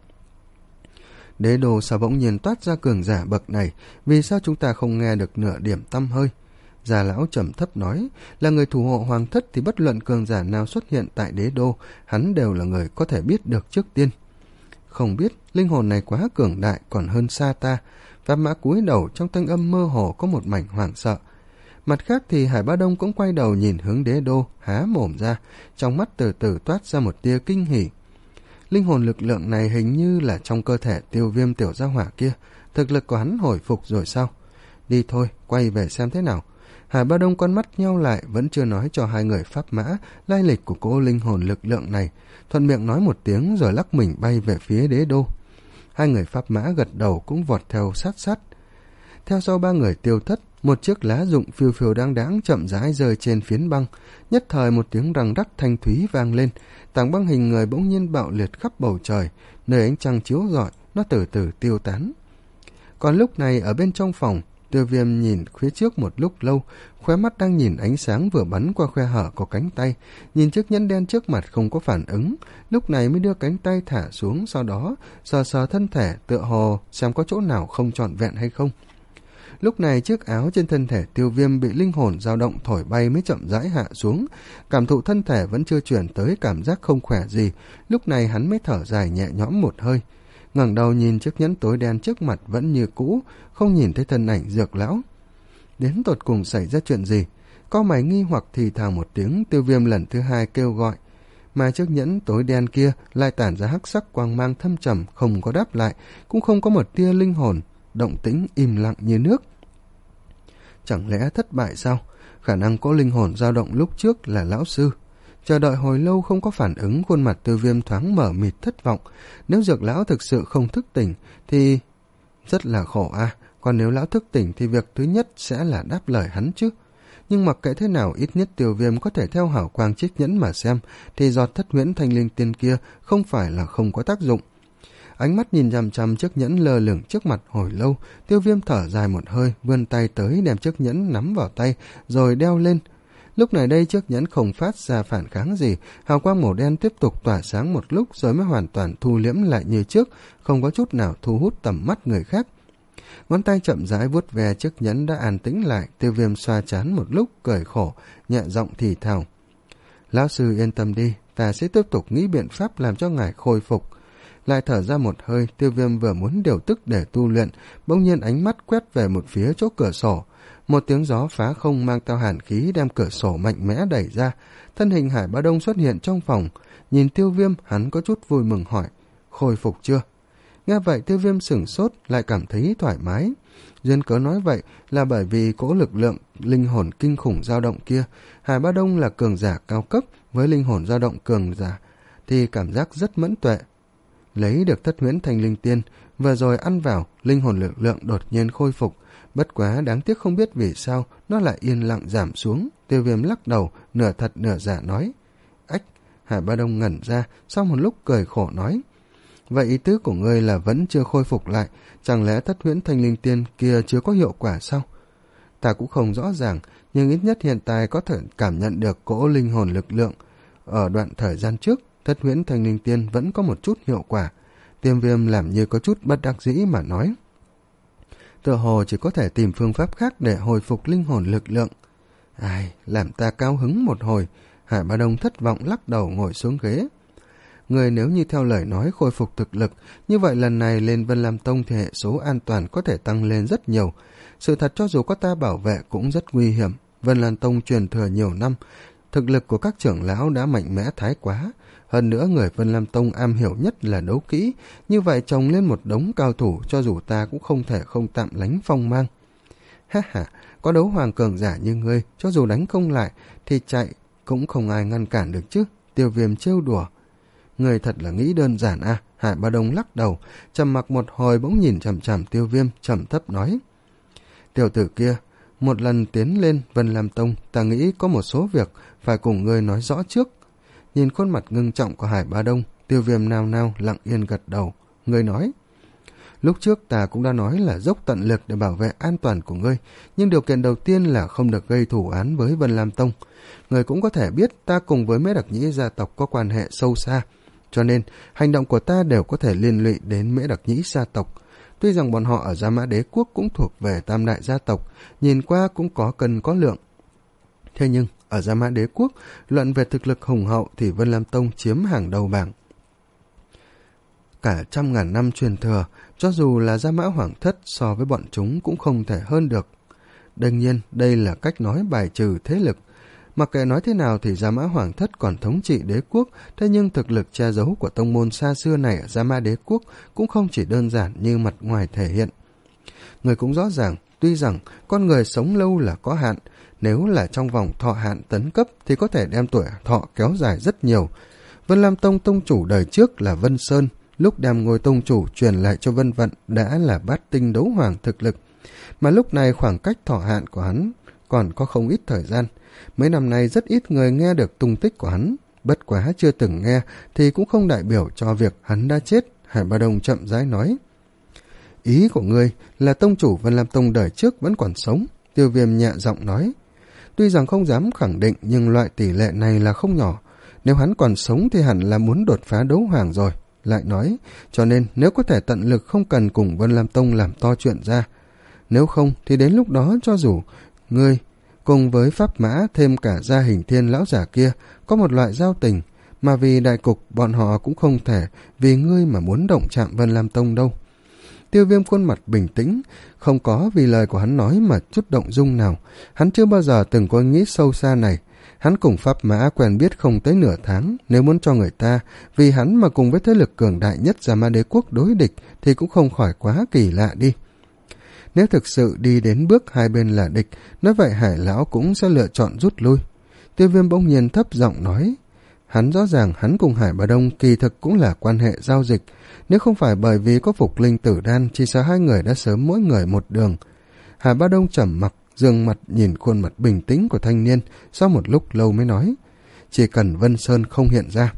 Đế đô sao bỗng nhiên toát ra cường giả bậc này? Vì sao chúng ta không nghe được nửa điểm tăm hơi? Già lão trầm thấp nói, là người thủ hộ hoàng thất thì bất luận cường giả nào xuất hiện tại đế đô, hắn đều là người có thể biết được trước tiên. Không biết, linh hồn này quá cường đại, còn hơn xa ta. Pháp Mã cúi đầu, trong thanh âm mơ hồ có một mảnh hoảng sợ. Mặt khác thì Hải Bá Đông cũng quay đầu nhìn hướng đế đô, há mồm ra, trong mắt từ từ toát ra một tia kinh hỉ. Linh hồn lực lượng này hình như là trong cơ thể Tiêu Viêm tiểu gia hỏa kia, thực lực của hắn hồi phục rồi sao? Đi thôi, quay về xem thế nào. Hải Bá Đông con mắt nheo lại, vẫn chưa nói cho hai người Pháp Mã lai lịch của cô linh hồn lực lượng này, thuận miệng nói một tiếng rồi lắc mình bay về phía đế đô. Hai người Pháp Mã gật đầu cũng vọt theo sát sát. Theo sau ba người tiêu thất, một chiếc lá rụng phiêu phiêu đáng đáng chậm rãi rơi trên phiến băng, nhất thời một tiếng răng rắc thanh thúy vang lên, tảng băng hình người bỗng nhiên bạo liệt khắp bầu trời, nơi ánh trăng chiếu rọi, nó từ từ tiêu tán. Còn lúc này ở bên trong phòng, Tiêu Viêm nhìn phía trước một lúc lâu, khóe mắt đang nhìn ánh sáng vừa bắn qua khe hở của cánh tay, nhìn chiếc nhẫn đen trước mặt không có phản ứng, lúc này mới đưa cánh tay thả xuống, sau đó sờ sờ thân thể tựa hồ xem có chỗ nào không trọn vẹn hay không. Lúc này chiếc áo trên thân thể Tiêu Viêm bị linh hồn dao động thổi bay mới chậm rãi hạ xuống, cảm thụ thân thể vẫn chưa chuyển tới cảm giác không khỏe gì, lúc này hắn mới thở dài nhẹ nhõm một hơi. Ngẩng đầu nhìn chiếc nhẫn tối đen trước mặt vẫn như cũ, không nhìn thấy thân ảnh Dược lão. Đến tột cùng xảy ra chuyện gì? Có mày nghi hoặc thì thào một tiếng, Tiêu Viêm lần thứ hai kêu gọi, mà chiếc nhẫn tối đen kia lại tản ra hắc sắc quang mang thâm trầm, không có đáp lại, cũng không có một tia linh hồn, động tĩnh im lặng như nước. Chẳng lẽ thất bại sao? Khả năng có linh hồn dao động lúc trước là lão sư. Chờ đợi hồi lâu không có phản ứng, khuôn mặt Tiêu Viêm thoáng mở mịt thất vọng. Nếu Dược lão thực sự không thức tỉnh thì rất là khổ a. À. Còn nếu lão thức tỉnh thì việc thứ nhất sẽ là đáp lời hắn chứ. Nhưng mặc kệ thế nào, ít nhất Tiêu Viêm có thể theo hào quang chiếc nhẫn mà xem, thì giọt thất huyễn thanh linh tiên kia không phải là không có tác dụng. Ánh mắt nhìn chằm chằm chiếc nhẫn lơ lửng trước mặt hồi lâu, Tiêu Viêm thở dài một hơi, vươn tay tới đem chiếc nhẫn nắm vào tay rồi đeo lên. Lúc này đây chiếc nhẫn không phát ra phản kháng gì, hào quang màu đen tiếp tục tỏa sáng một lúc rồi mới hoàn toàn thu liễm lại như trước, không có chút nào thu hút tầm mắt người khác. Ngón tay chậm rãi vuốt ve chiếc nhẫn đã an tĩnh lại, Tiêu Viêm xoa trán một lúc, cười khổ, nhẹ giọng thì thào. Lão sư yên tâm đi, ta sẽ tiếp tục nghĩ biện pháp làm cho ngài khôi phục. Lại thở ra một hơi, Tiêu Viêm vừa muốn điều tức để tu luyện, bỗng nhiên ánh mắt quét về một phía chỗ cửa sổ. Một tiếng gió phá không mang theo hàn khí đem cửa sổ mạnh mẽ đẩy ra, thân hình Hải Bá Đông xuất hiện trong phòng. Nhìn Tiêu Viêm, hắn có chút vui mừng hỏi, khôi phục chưa? Nghe vậy Tiêu Viêm sửng sốt, lại cảm thấy thoải mái. Duyên cớ nói vậy là bởi vì cỗ lực lượng linh hồn kinh khủng dao động kia, Hải Ba Đông là cường giả cao cấp với linh hồn dao động cường giả thì cảm giác rất mẫn tuệ. Lấy được thất huyễn thanh linh tiên, vừa rồi ăn vào, linh hồn lực lượng đột nhiên khôi phục, bất quá đáng tiếc không biết vì sao nó lại yên lặng giảm xuống. Tiêu Viêm lắc đầu, nửa thật nửa giả nói. Ách, Hải Ba Đông ngẩn ra, sau một lúc cười khổ nói. Vậy ý tứ của ngươi là vẫn chưa khôi phục lại, chẳng lẽ thất huyễn thanh linh tiên kia chưa có hiệu quả sao? Ta cũng không rõ ràng, nhưng ít nhất hiện tại có thể cảm nhận được cỗ linh hồn lực lượng. Ở đoạn thời gian trước, thất huyễn thanh linh tiên vẫn có một chút hiệu quả. Tiêu Viêm làm như có chút bất đắc dĩ mà nói. Tựa hồ chỉ có thể tìm phương pháp khác để hồi phục linh hồn lực lượng. Ai, làm ta cao hứng một hồi. Hải Ba Đông thất vọng lắc đầu ngồi xuống ghế. Người nếu như theo lời nói khôi phục thực lực, như vậy lần này lên Vân Lam Tông thì hệ số an toàn có thể tăng lên rất nhiều. Sự thật cho dù có ta bảo vệ cũng rất nguy hiểm. Vân Lam Tông truyền thừa nhiều năm, thực lực của các trưởng lão đã mạnh mẽ thái quá. Hơn nữa người Vân Lam Tông am hiểu nhất là đấu kỹ, như vậy chồng lên một đống cao thủ cho dù ta cũng không thể không tạm lánh phong mang. Ha ha, có đấu hoàng cường giả như ngươi, cho dù đánh không lại thì chạy cũng không ai ngăn cản được chứ. Tiêu Viêm trêu đùa. Người thật là nghĩ đơn giản à? Hải Ba Đông lắc đầu, trầm mặc một hồi bỗng nhìn chằm chằm Tiêu Viêm, trầm thấp nói. Tiểu tử kia, một lần tiến lên Vân Lam Tông, ta nghĩ có một số việc phải cùng ngươi nói rõ trước. Nhìn khuôn mặt ngưng trọng của Hải Ba Đông, Tiêu Viêm nao nao lặng yên gật đầu. Ngươi nói, lúc trước ta cũng đã nói là dốc tận lực để bảo vệ an toàn của ngươi, nhưng điều kiện đầu tiên là không được gây thủ án với Vân Lam Tông. Ngươi cũng có thể biết ta cùng với Mễ Đặc Nhĩ gia tộc có quan hệ sâu xa, cho nên hành động của ta đều có thể liên lụy đến Mễ Đặc Nhĩ gia tộc. Tuy rằng bọn họ ở Gia Mã Đế Quốc cũng thuộc về tam đại gia tộc, nhìn qua cũng có cân có lượng. Thế nhưng ở Gia Mã Đế Quốc, luận về thực lực hùng hậu thì Vân Lam Tông chiếm hàng đầu bảng. Cả trăm ngàn năm truyền thừa, cho dù là Gia Mã Hoàng Thất so với bọn chúng cũng không thể hơn được. Đương nhiên, đây là cách nói bài trừ thế lực. Mặc kệ nói thế nào thì Gia Mã Hoàng Thất còn thống trị đế quốc, thế nhưng thực lực che giấu của tông môn xa xưa này ở Gia Mã Đế Quốc cũng không chỉ đơn giản như mặt ngoài thể hiện. Người cũng rõ ràng, tuy rằng con người sống lâu là có hạn, nếu là trong vòng thọ hạn tấn cấp thì có thể đem tuổi thọ kéo dài rất nhiều. Vân Lam Tông tông chủ đời trước là Vân Sơn, lúc đem ngôi tông chủ truyền lại cho Vân Vận đã là bát tinh đấu hoàng thực lực, mà lúc này khoảng cách thọ hạn của hắn còn có không ít thời gian. Mấy năm nay rất ít người nghe được tung tích của hắn, bất quá chưa từng nghe thì cũng không đại biểu cho việc hắn đã chết. Hải Ba Đông chậm rãi nói. Ý của ngươi là tông chủ Vân Lam Tông đời trước vẫn còn sống? Tiêu Viêm nhẹ giọng nói. Tuy rằng không dám khẳng định nhưng loại tỷ lệ này là không nhỏ. Nếu hắn còn sống thì hẳn là muốn đột phá đấu hoàng rồi. Lại nói, cho nên nếu có thể tận lực không cần cùng Vân Lam Tông làm to chuyện ra. Nếu không thì đến lúc đó cho dù ngươi cùng với Pháp Mã thêm cả gia Hình Thiên lão giả kia có một loại giao tình, mà vì đại cục bọn họ cũng không thể vì ngươi mà muốn động chạm Vân Lam Tông đâu. Tiêu Viêm khuôn mặt bình tĩnh, không có vì lời của hắn nói mà chút động dung nào. Hắn chưa bao giờ từng có ý nghĩ sâu xa này. Hắn cùng Pháp Mã quen biết không tới nửa tháng, nếu muốn cho người ta vì hắn mà cùng với thế lực cường đại nhất Gia Mã Đế Quốc đối địch thì cũng không khỏi quá kỳ lạ đi. Nếu thực sự đi đến bước hai bên là địch, nói vậy Hải lão cũng sẽ lựa chọn rút lui. Tiêu Viêm bỗng nhiên thấp giọng nói. Hắn rõ ràng hắn cùng Hải Ba Đông kỳ thực cũng là quan hệ giao dịch. Nếu không phải bởi vì có phục linh tử đan, chỉ sợ hai người đã sớm mỗi người một đường. Hải Ba Đông trầm mặc, dương mặt nhìn khuôn mặt bình tĩnh của thanh niên, sau một lúc lâu mới nói. Chỉ cần Vân Sơn không hiện ra.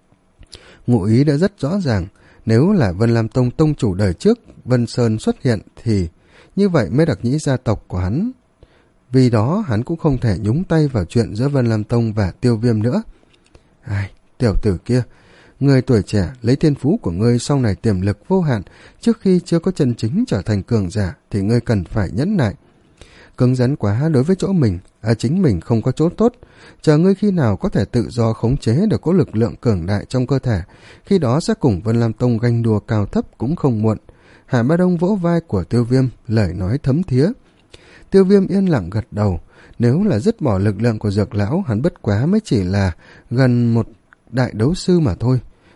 Ngụ ý đã rất rõ ràng, nếu là Vân Lam Tông tông chủ đời trước Vân Sơn xuất hiện thì như vậy Mễ Đặc Nhĩ gia tộc của hắn. Vì đó hắn cũng không thể nhúng tay vào chuyện giữa Vân Lam Tông và Tiêu Viêm nữa. Ai, tiểu tử kia, người tuổi trẻ lấy thiên phú của ngươi sau này tiềm lực vô hạn, trước khi chưa có chân chính trở thành cường giả thì ngươi cần phải nhẫn nại. Cứng rắn quá đối với chỗ mình, à chính mình không có chỗ tốt, chờ ngươi khi nào có thể tự do khống chế được có lực lượng cường đại trong cơ thể, khi đó sẽ cùng Vân Lam Tông ganh đua cao thấp cũng không muộn. Hải Ba Đông vỗ vai của Tiêu Viêm, lời nói thấm thía. Tiêu Viêm yên lặng gật đầu. Nếu là dứt bỏ lực lượng của Dược lão, hắn bất quá mới chỉ là gần một đại đấu sư mà thôi.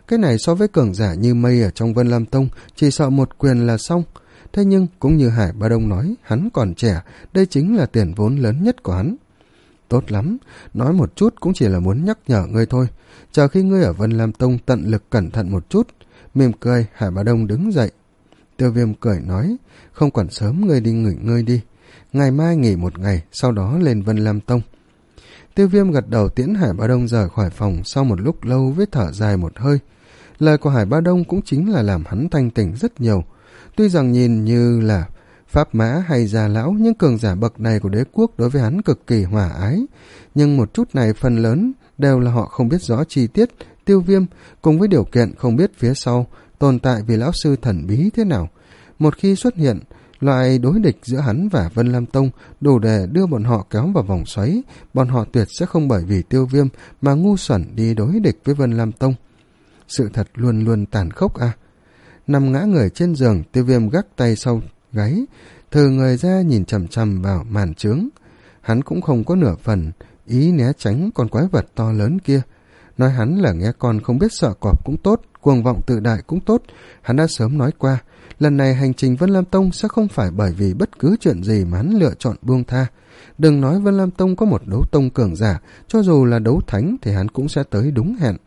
Cái này so với cường giả như mây ở trong Vân Lam Tông, chỉ sợ một quyền là xong. Thế nhưng, cũng như Hải Ba Đông nói, hắn còn trẻ, đây chính là tiền vốn lớn nhất của hắn. Tốt lắm, nói một chút cũng chỉ là muốn nhắc nhở ngươi thôi. Chờ khi ngươi ở Vân Lam Tông tận lực cẩn thận một chút. Mỉm cười, Hải Ba Đông đứng dậy. Tiêu Viêm cười nói, không còn sớm, ngươi đi nghỉ ngơi đi. Ngày mai nghỉ một ngày, sau đó lên Vân Lam Tông. Tiêu Viêm gật đầu tiễn Hải Ba Đông rời khỏi phòng sau một lúc lâu với thở dài một hơi. Lời của Hải Ba Đông cũng chính là làm hắn thanh tỉnh rất nhiều. Tuy rằng nhìn như là pháp mã hay già lão, nhưng cường giả bậc này của đế quốc đối với hắn cực kỳ hòa ái. Nhưng một chút này phần lớn đều là họ không biết rõ chi tiết Tiêu Viêm, cùng với điều kiện không biết phía sau tồn tại vì lão sư thần bí thế nào. Một khi xuất hiện, loại đối địch giữa hắn và Vân Lam Tông đủ để đưa bọn họ kéo vào vòng xoáy, bọn họ tuyệt sẽ không bởi vì Tiêu Viêm mà ngu xuẩn đi đối địch với Vân Lam Tông. Sự thật luôn luôn tàn khốc à. Nằm ngã người trên giường, Tiêu Viêm gác tay sau gáy, thừ người ra nhìn chằm chằm vào màn trướng. Hắn cũng không có nửa phần ý né tránh con quái vật to lớn kia. Nói hắn là nghe con không biết sợ cọp cũng tốt, cuồng vọng tự đại cũng tốt. Hắn đã sớm nói qua, lần này hành trình Vân Lam Tông sẽ không phải bởi vì bất cứ chuyện gì mà hắn lựa chọn buông tha. Đừng nói Vân Lam Tông có một đấu tông cường giả, cho dù là đấu thánh thì hắn cũng sẽ tới đúng hẹn.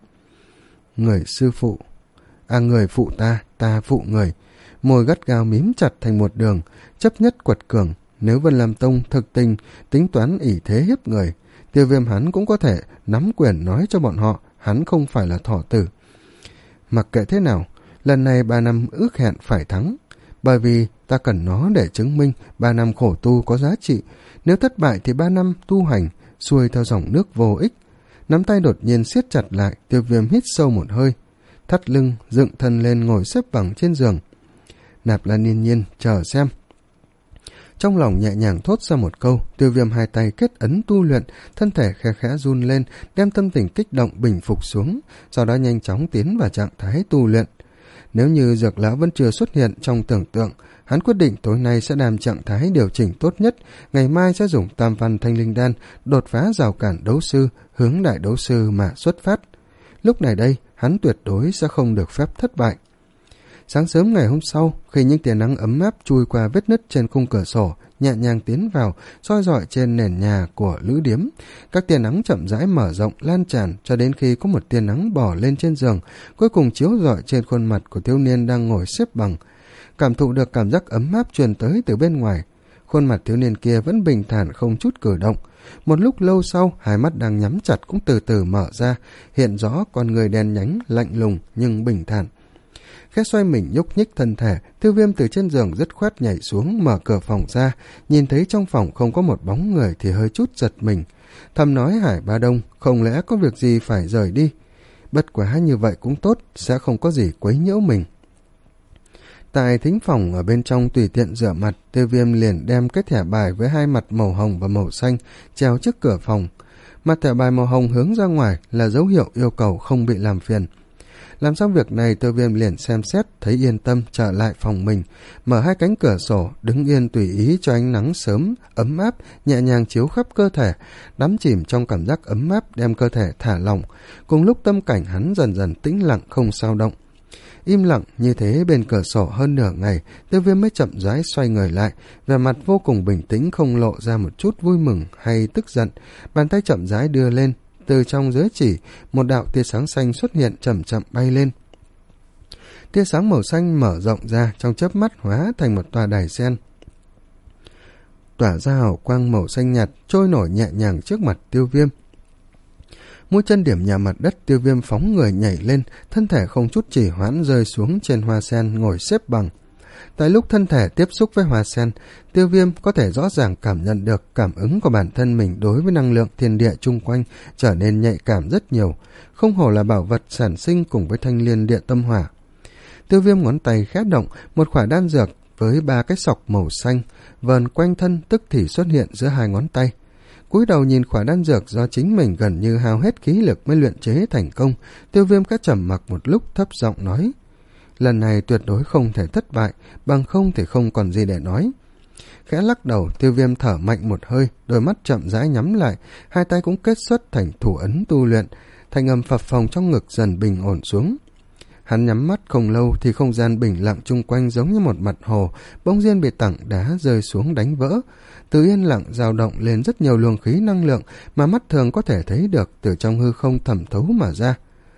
Người sư phụ, à người phụ ta, ta phụ người. Môi gắt gao mím chặt thành một đường, chấp nhất quật cường. Nếu Vân Lam Tông thực tình tính toán ỷ thế hiếp người, Tiêu Viêm hắn cũng có thể nắm quyền nói cho bọn họ hắn không phải là thỏ tử. Mặc kệ thế nào, lần này ba năm ước hẹn phải thắng, bởi vì ta cần nó để chứng minh ba năm khổ tu có giá trị. Nếu thất bại thì ba năm tu hành xuôi theo dòng nước vô ích. Nắm tay đột nhiên siết chặt lại, Tiêu Viêm hít sâu một hơi, thắt lưng dựng thân lên ngồi xếp bằng trên giường. Nạp Lan Nhiên Nhiên, chờ xem. Trong lòng nhẹ nhàng thốt ra một câu, Tiêu Viêm hai tay kết ấn tu luyện, thân thể khe khẽ run lên, đem tâm tình kích động bình phục xuống, sau đó nhanh chóng tiến vào trạng thái tu luyện. Nếu như Dược Lão vẫn chưa xuất hiện trong tưởng tượng, hắn quyết định tối nay sẽ làm trạng thái điều chỉnh tốt nhất, ngày mai sẽ dùng Tam Văn Thanh Linh Đan đột phá rào cản đấu sư, hướng đại đấu sư mà xuất phát. Lúc này đây, hắn tuyệt đối sẽ không được phép thất bại. Sáng sớm ngày hôm sau, khi những tia nắng ấm áp chui qua vết nứt trên khung cửa sổ, nhẹ nhàng tiến vào, soi rọi trên nền nhà của lữ điếm. Các tia nắng chậm rãi mở rộng, lan tràn cho đến khi có một tia nắng bò lên trên giường, cuối cùng chiếu rọi trên khuôn mặt của thiếu niên đang ngồi xếp bằng. Cảm thụ được cảm giác ấm áp truyền tới từ bên ngoài. Khuôn mặt thiếu niên kia vẫn bình thản không chút cử động. Một lúc lâu sau, hai mắt đang nhắm chặt cũng từ từ mở ra, hiện rõ con người đen nhánh, lạnh lùng nhưng bình thản. Khẽ xoay mình nhúc nhích thân thể, Tiêu Viêm từ trên giường dứt khoát nhảy xuống, mở cửa phòng ra, nhìn thấy trong phòng không có một bóng người thì hơi chút giật mình. Thầm nói Hải Ba Đông, không lẽ có việc gì phải rời đi? Bất quá như vậy cũng tốt, sẽ không có gì quấy nhiễu mình. Tại thính phòng ở bên trong tùy tiện rửa mặt, Tiêu Viêm liền đem cái thẻ bài với hai mặt màu hồng và màu xanh treo trước cửa phòng. Mặt thẻ bài màu hồng hướng ra ngoài là dấu hiệu yêu cầu không bị làm phiền. Làm xong việc này, Tiêu Viêm liền xem xét, thấy yên tâm trở lại phòng mình, mở hai cánh cửa sổ, đứng yên tùy ý cho ánh nắng sớm ấm áp nhẹ nhàng chiếu khắp cơ thể, đắm chìm trong cảm giác ấm áp đem cơ thể thả lỏng. Cùng lúc tâm cảnh hắn dần dần tĩnh lặng không sao động. Im lặng như thế bên cửa sổ hơn nửa ngày, Tiêu Viêm mới chậm rãi xoay người lại, vẻ mặt vô cùng bình tĩnh, không lộ ra một chút vui mừng hay tức giận. Bàn tay chậm rãi đưa lên, từ trong giới chỉ, một đạo tia sáng xanh xuất hiện chậm chậm bay lên. Tia sáng màu xanh mở rộng ra, trong chớp mắt hóa thành một tòa đài sen, tỏa ra hào quang màu xanh nhạt, trôi nổi nhẹ nhàng trước mặt Tiêu Viêm. Mũi chân điểm nhẹ mặt đất, Tiêu Viêm phóng người nhảy lên, thân thể không chút trì hoãn rơi xuống trên hoa sen ngồi xếp bằng. Tại lúc thân thể tiếp xúc với hoa sen, Tiêu Viêm có thể rõ ràng cảm nhận được cảm ứng của bản thân mình đối với năng lượng thiên địa chung quanh trở nên nhạy cảm rất nhiều, không hổ là bảo vật sản sinh cùng với thanh liên địa tâm hỏa. Tiêu Viêm ngón tay khẽ động, một quả đan dược với ba cái sọc màu xanh vờn quanh thân tức thì xuất hiện giữa hai ngón tay. Cúi đầu nhìn quả đan dược do chính mình gần như hao hết khí lực mới luyện chế thành công, Tiêu Viêm khẽ trầm mặc một lúc, thấp giọng nói: lần này tuyệt đối không thể thất bại, bằng không thì không còn gì để nói. Khẽ lắc đầu, Tiêu Viêm thở mạnh một hơi, đôi mắt chậm rãi nhắm lại, hai tay cũng kết xuất thành thủ ấn tu luyện, thanh âm phập phồng trong ngực dần bình ổn xuống. Hắn nhắm mắt không lâu thì không gian bình lặng chung quanh giống như một mặt hồ, bỗng nhiên bị tảng đá rơi xuống đánh vỡ. Từ yên lặng dao động lên rất nhiều luồng khí năng lượng mà mắt thường có thể thấy được từ trong hư không thẩm thấu mà ra.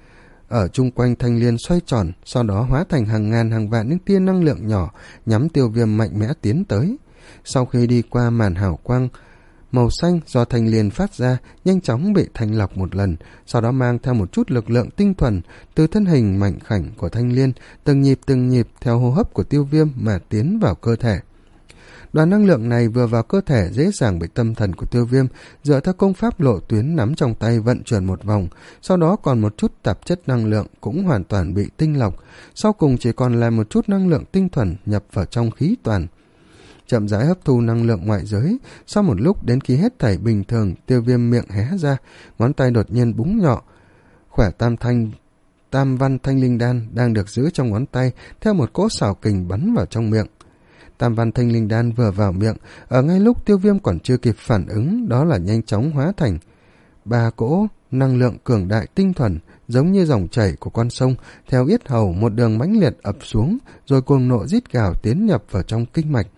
Ở chung quanh thanh liên xoay tròn, sau đó hóa thành hàng ngàn hàng vạn những tia năng lượng nhỏ nhắm Tiêu Viêm mạnh mẽ tiến tới. Sau khi đi qua màn hào quang màu xanh do thanh liên phát ra, nhanh chóng bị thanh lọc một lần, sau đó mang theo một chút lực lượng tinh thuần từ thân hình mảnh khảnh của thanh liên, từng nhịp từng nhịp theo hô hấp của Tiêu Viêm mà tiến vào cơ thể. Đoàn năng lượng này vừa vào cơ thể dễ dàng bị tâm thần của Tiêu Viêm dựa theo công pháp lộ tuyến nắm trong tay vận chuyển một vòng, sau đó còn một chút tạp chất năng lượng cũng hoàn toàn bị tinh lọc, sau cùng chỉ còn là một chút năng lượng tinh thuần nhập vào trong khí toàn. Chậm rãi hấp thu năng lượng ngoại giới, sau một lúc đến khi hết thảy bình thường, Tiêu Viêm miệng hé ra, ngón tay đột nhiên búng nhọ, khỏa tam thanh tam văn thanh linh đan đang được giữ trong ngón tay theo một cỗ xảo kình bắn vào trong miệng. Tam văn thanh linh đan vừa vào miệng, ở ngay lúc Tiêu Viêm còn chưa kịp phản ứng, đó là nhanh chóng hóa thành ba cỗ năng lượng cường đại tinh thuần, giống như dòng chảy của con sông, theo yết hầu một đường mãnh liệt ập xuống, rồi cuồng nộ rít gào tiến nhập vào trong kinh mạch.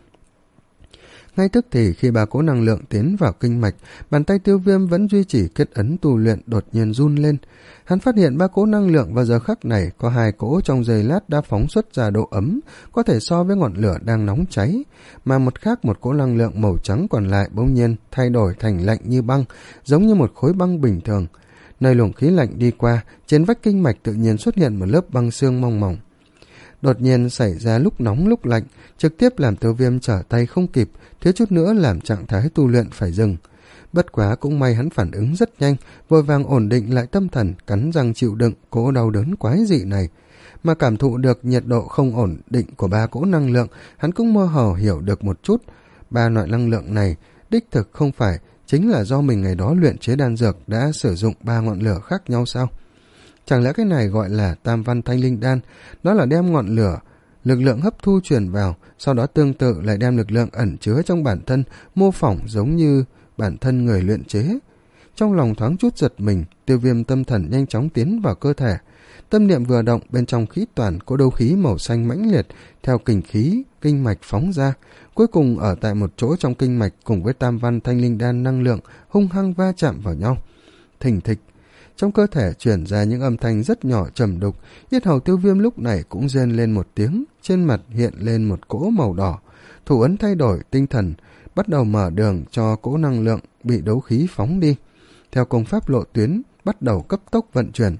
Ngay tức thì khi ba cỗ năng lượng tiến vào kinh mạch, bàn tay Tiêu Viêm vẫn duy trì kết ấn tu luyện đột nhiên run lên. Hắn phát hiện ba cỗ năng lượng vào giờ khắc này có hai cỗ trong giây lát đã phóng xuất ra độ ấm, có thể so với ngọn lửa đang nóng cháy, mà một khác một cỗ năng lượng màu trắng còn lại bỗng nhiên thay đổi thành lạnh như băng, giống như một khối băng bình thường. Nơi luồng khí lạnh đi qua, trên vách kinh mạch tự nhiên xuất hiện một lớp băng xương mong mỏng. Đột nhiên xảy ra lúc nóng lúc lạnh, trực tiếp làm Tiêu Viêm trở tay không kịp, thiếu chút nữa làm trạng thái tu luyện phải dừng. Bất quá cũng may hắn phản ứng rất nhanh, vội vàng ổn định lại tâm thần, cắn răng chịu đựng cỗ đau đớn quái dị này. Mà cảm thụ được nhiệt độ không ổn định của ba cỗ năng lượng, hắn cũng mơ hồ hiểu được một chút. Ba loại năng lượng này đích thực không phải chính là do mình ngày đó luyện chế đan dược đã sử dụng ba ngọn lửa khác nhau sao? Chẳng lẽ cái này gọi là tam văn thanh linh đan, đó là đem ngọn lửa lực lượng hấp thu truyền vào, sau đó tương tự lại đem lực lượng ẩn chứa trong bản thân mô phỏng giống như bản thân người luyện chế. Trong lòng thoáng chút giật mình, Tiêu Viêm tâm thần nhanh chóng tiến vào cơ thể. Tâm niệm vừa động, bên trong khí toàn có đấu khí màu xanh mãnh liệt theo kình khí kinh mạch phóng ra, cuối cùng ở tại một chỗ trong kinh mạch cùng với tam văn thanh linh đan năng lượng hung hăng va chạm vào nhau. Thình thịch, trong cơ thể truyền ra những âm thanh rất nhỏ trầm đục, yết hầu Tiêu Viêm lúc này cũng rên lên một tiếng, trên mặt hiện lên một cỗ màu đỏ. Thủ ấn thay đổi, tinh thần bắt đầu mở đường cho cỗ năng lượng bị đấu khí phóng đi. Theo công pháp lộ tuyến, bắt đầu cấp tốc vận chuyển.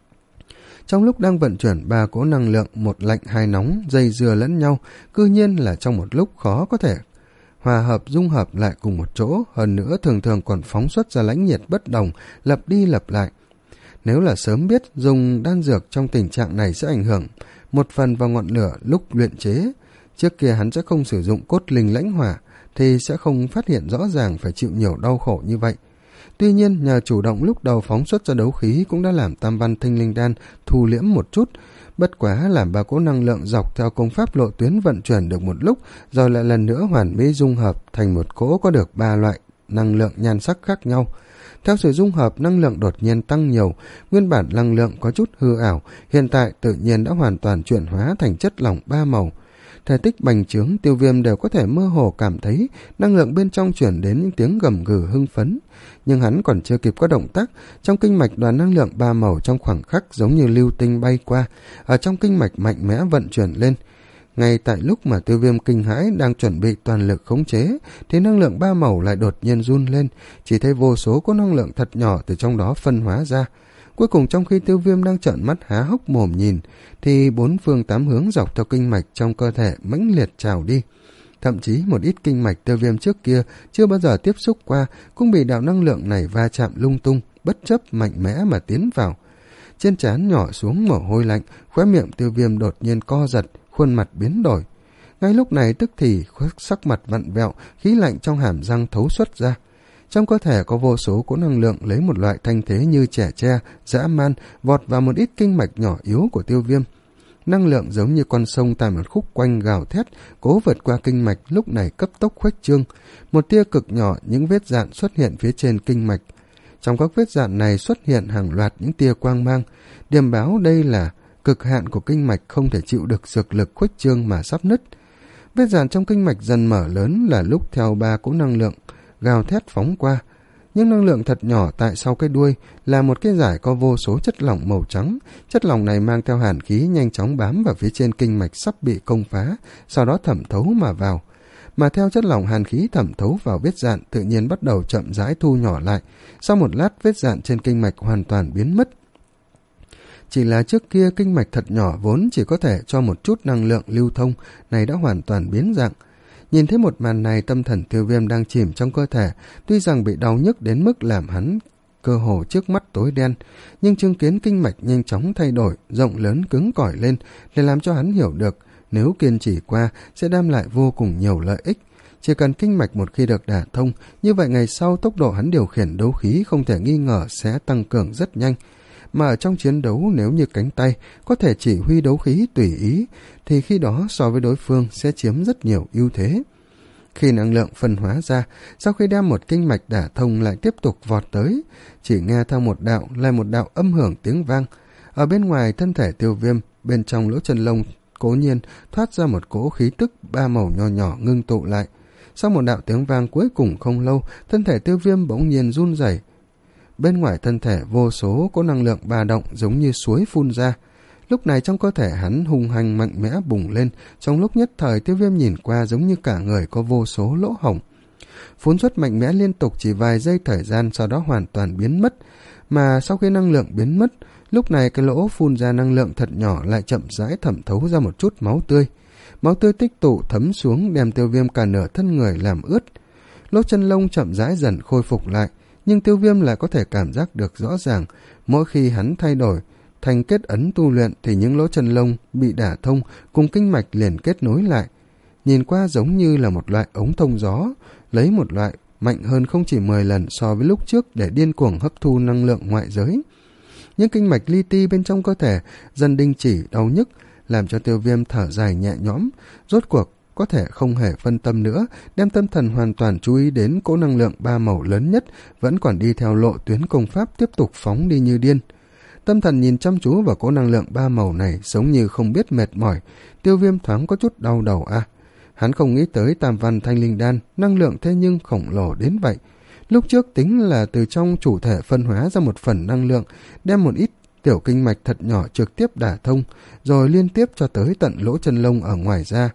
Trong lúc đang vận chuyển ba cỗ năng lượng, một lạnh hai nóng, dây dưa lẫn nhau, cư nhiên là trong một lúc khó có thể hòa hợp dung hợp lại cùng một chỗ, hơn nữa thường thường còn phóng xuất ra lãnh nhiệt bất đồng, lặp đi lặp lại. Nếu là sớm biết dùng đan dược trong tình trạng này sẽ ảnh hưởng một phần vào ngọn lửa lúc luyện chế, trước kia hắn sẽ không sử dụng cốt linh lãnh hỏa, thì sẽ không phát hiện rõ ràng phải chịu nhiều đau khổ như vậy. Tuy nhiên, nhờ chủ động lúc đầu phóng xuất ra đấu khí cũng đã làm tam văn thanh linh đan thu liễm một chút, bất quá làm ba cỗ năng lượng dọc theo công pháp lộ tuyến vận chuyển được một lúc, rồi lại lần nữa hoàn mỹ dung hợp thành một cỗ có được ba loại năng lượng nhan sắc khác nhau. Theo sự dung hợp, năng lượng đột nhiên tăng nhiều, nguyên bản năng lượng có chút hư ảo, hiện tại tự nhiên đã hoàn toàn chuyển hóa thành chất lỏng ba màu. Thể tích bành trướng, Tiêu Viêm đều có thể mơ hồ cảm thấy năng lượng bên trong chuyển đến những tiếng gầm gừ hưng phấn. Nhưng hắn còn chưa kịp có động tác, trong kinh mạch đoàn năng lượng ba màu trong khoảng khắc giống như lưu tinh bay qua, ở trong kinh mạch mạnh mẽ vận chuyển lên. Ngay tại lúc mà Tiêu Viêm kinh hãi đang chuẩn bị toàn lực khống chế, thì năng lượng ba màu lại đột nhiên run lên, chỉ thấy vô số có năng lượng thật nhỏ từ trong đó phân hóa ra. Cuối cùng trong khi Tiêu Viêm đang trợn mắt há hốc mồm nhìn, thì bốn phương tám hướng dọc theo kinh mạch trong cơ thể mãnh liệt trào đi. Thậm chí một ít kinh mạch Tiêu Viêm trước kia chưa bao giờ tiếp xúc qua cũng bị đạo năng lượng này va chạm lung tung, bất chấp mạnh mẽ mà tiến vào. Trên trán nhỏ xuống mồ hôi lạnh, khóe miệng Tiêu Viêm đột nhiên co giật, khuôn mặt biến đổi. Ngay lúc này tức thì sắc mặt vặn vẹo, khí lạnh trong hàm răng thấu xuất ra. Trong cơ thể có vô số cỗ năng lượng lấy một loại thanh thế như trẻ tre, dã man, vọt vào một ít kinh mạch nhỏ yếu của Tiêu Viêm. Năng lượng giống như con sông tại một khúc quanh gào thét, cố vượt qua kinh mạch lúc này cấp tốc khuếch trương. Một tia cực nhỏ, những vết dạn xuất hiện phía trên kinh mạch. Trong các vết dạn này xuất hiện hàng loạt những tia quang mang, điềm báo đây là cực hạn của kinh mạch không thể chịu được dược lực khuếch trương mà sắp nứt. Vết dạn trong kinh mạch dần mở lớn là lúc theo ba cỗ năng lượng gào thét phóng qua. Những năng lượng thật nhỏ tại sau cái đuôi là một cái dải có vô số chất lỏng màu trắng. Chất lỏng này mang theo hàn khí nhanh chóng bám vào phía trên kinh mạch sắp bị công phá, sau đó thẩm thấu mà vào. Mà theo chất lỏng hàn khí thẩm thấu vào vết dạn tự nhiên bắt đầu chậm rãi thu nhỏ lại. Sau một lát vết dạn trên kinh mạch hoàn toàn biến mất. Chỉ là trước kia kinh mạch thật nhỏ vốn chỉ có thể cho một chút năng lượng lưu thông, này đã hoàn toàn biến dạng. Nhìn thấy một màn này, tâm thần Tiêu Viêm đang chìm trong cơ thể, tuy rằng bị đau nhức đến mức làm hắn cơ hồ trước mắt tối đen, nhưng chứng kiến kinh mạch nhanh chóng thay đổi, rộng lớn cứng cỏi lên để làm cho hắn hiểu được nếu kiên trì qua sẽ đem lại vô cùng nhiều lợi ích. Chỉ cần kinh mạch một khi được đả thông, như vậy ngày sau tốc độ hắn điều khiển đấu khí không thể nghi ngờ sẽ tăng cường rất nhanh. Mà ở trong chiến đấu, nếu như cánh tay có thể chỉ huy đấu khí tùy ý, thì khi đó so với đối phương sẽ chiếm rất nhiều ưu thế. Khi năng lượng phân hóa ra, sau khi đem một kinh mạch đả thông lại tiếp tục vọt tới, chỉ nghe theo một đạo lại một đạo âm hưởng tiếng vang. Ở bên ngoài thân thể Tiêu Viêm, bên trong lỗ chân lông cố nhiên thoát ra một cỗ khí tức ba màu nhỏ nhỏ ngưng tụ lại. Sau một đạo tiếng vang cuối cùng không lâu, thân thể Tiêu Viêm bỗng nhiên run rẩy. Bên ngoài thân thể vô số có năng lượng ba động giống như suối phun ra. Lúc này trong cơ thể hắn hung hăng mạnh mẽ bùng lên, trong lúc nhất thời Tiêu Viêm nhìn qua giống như cả người có vô số lỗ hổng. Phun xuất mạnh mẽ liên tục chỉ vài giây thời gian, sau đó hoàn toàn biến mất. Mà sau khi năng lượng biến mất, lúc này cái lỗ phun ra năng lượng thật nhỏ lại chậm rãi thẩm thấu ra một chút máu tươi. Máu tươi tích tụ thấm xuống đem Tiêu Viêm cả nửa thân người làm ướt. Lỗ chân lông chậm rãi dần khôi phục lại, nhưng Tiêu Viêm lại có thể cảm giác được rõ ràng, mỗi khi hắn thay đổi thành kết ấn tu luyện thì những lỗ chân lông bị đả thông cùng kinh mạch liền kết nối lại. Nhìn qua giống như là một loại ống thông gió, lấy một loại mạnh hơn không chỉ mười lần so với lúc trước để điên cuồng hấp thu năng lượng ngoại giới. Những kinh mạch li ti bên trong cơ thể dần đình chỉ đau nhức, làm cho Tiêu Viêm thở dài nhẹ nhõm, rốt cuộc có thể không hề phân tâm nữa, đem tâm thần hoàn toàn chú ý đến cỗ năng lượng ba màu lớn nhất, vẫn còn đi theo lộ tuyến công pháp tiếp tục phóng đi như điên. Tâm thần nhìn chăm chú vào cỗ năng lượng ba màu này giống như không biết mệt mỏi. Tiêu Viêm thoáng có chút đau đầu à. Hắn không nghĩ tới tam văn thanh linh đan, năng lượng thế nhưng khổng lồ đến vậy. Lúc trước tính là từ trong chủ thể phân hóa ra một phần năng lượng, đem một ít tiểu kinh mạch thật nhỏ trực tiếp đả thông, rồi liên tiếp cho tới tận lỗ chân lông ở ngoài ra.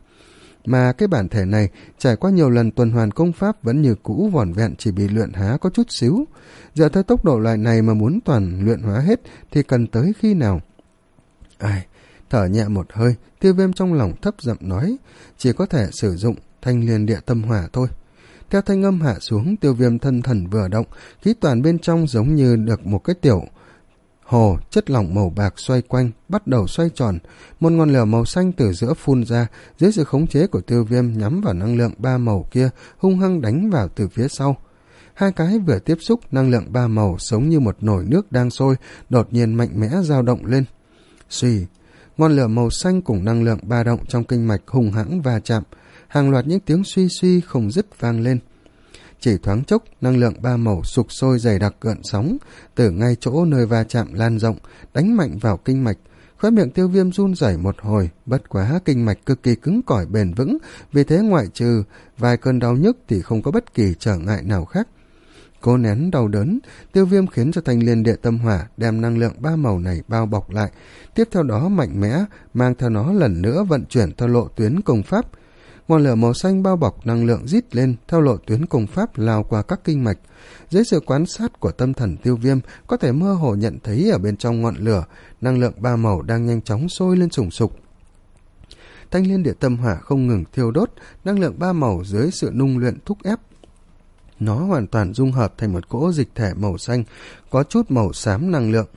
Mà cái bản thể này trải qua nhiều lần tuần hoàn công pháp vẫn như cũ vỏn vẹn, chỉ bị luyện hóa có chút xíu. Dựa theo tốc độ loại này mà muốn toàn luyện hóa hết thì cần tới khi nào? Ai, thở nhẹ một hơi, Tiêu Viêm trong lòng thấp giọng nói, chỉ có thể sử dụng thanh liên địa tâm hỏa thôi. Theo thanh âm hạ xuống, Tiêu Viêm thân thần vừa động, khí toàn bên trong giống như được một cái tiểu hồ chất lỏng màu bạc xoay quanh, bắt đầu xoay tròn. Một ngọn lửa màu xanh từ giữa phun ra, dưới sự khống chế của Tiêu Viêm nhắm vào năng lượng ba màu kia, hung hăng đánh vào từ phía sau. Hai cái vừa tiếp xúc, năng lượng ba màu giống như một nồi nước đang sôi, đột nhiên mạnh mẽ dao động lên. Xùy, ngọn lửa màu xanh cùng năng lượng ba động trong kinh mạch hung hãng va chạm, hàng loạt những tiếng suy suy không dứt vang lên. Chỉ thoáng chốc, năng lượng ba màu sục sôi dày đặc gợn sóng, từ ngay chỗ nơi va chạm lan rộng, đánh mạnh vào kinh mạch. Khóe miệng Tiêu Viêm run rẩy một hồi, bất quá kinh mạch cực kỳ cứng cỏi bền vững, vì thế ngoại trừ vài cơn đau nhức thì không có bất kỳ trở ngại nào khác. Cố nén đau đớn, Tiêu Viêm khiến cho thanh liên địa tâm hỏa đem năng lượng ba màu này bao bọc lại, tiếp theo đó mạnh mẽ mang theo nó lần nữa vận chuyển theo lộ tuyến công pháp. Ngọn lửa màu xanh bao bọc năng lượng rít lên theo lộ tuyến công pháp lao qua các kinh mạch. Dưới sự quan sát của tâm thần Tiêu Viêm, có thể mơ hồ nhận thấy ở bên trong ngọn lửa, năng lượng ba màu đang nhanh chóng sôi lên sùng sục. Thanh liên địa tâm hỏa không ngừng thiêu đốt, năng lượng ba màu dưới sự nung luyện thúc ép. Nó hoàn toàn dung hợp thành một cỗ dịch thể màu xanh, có chút màu xám năng lượng.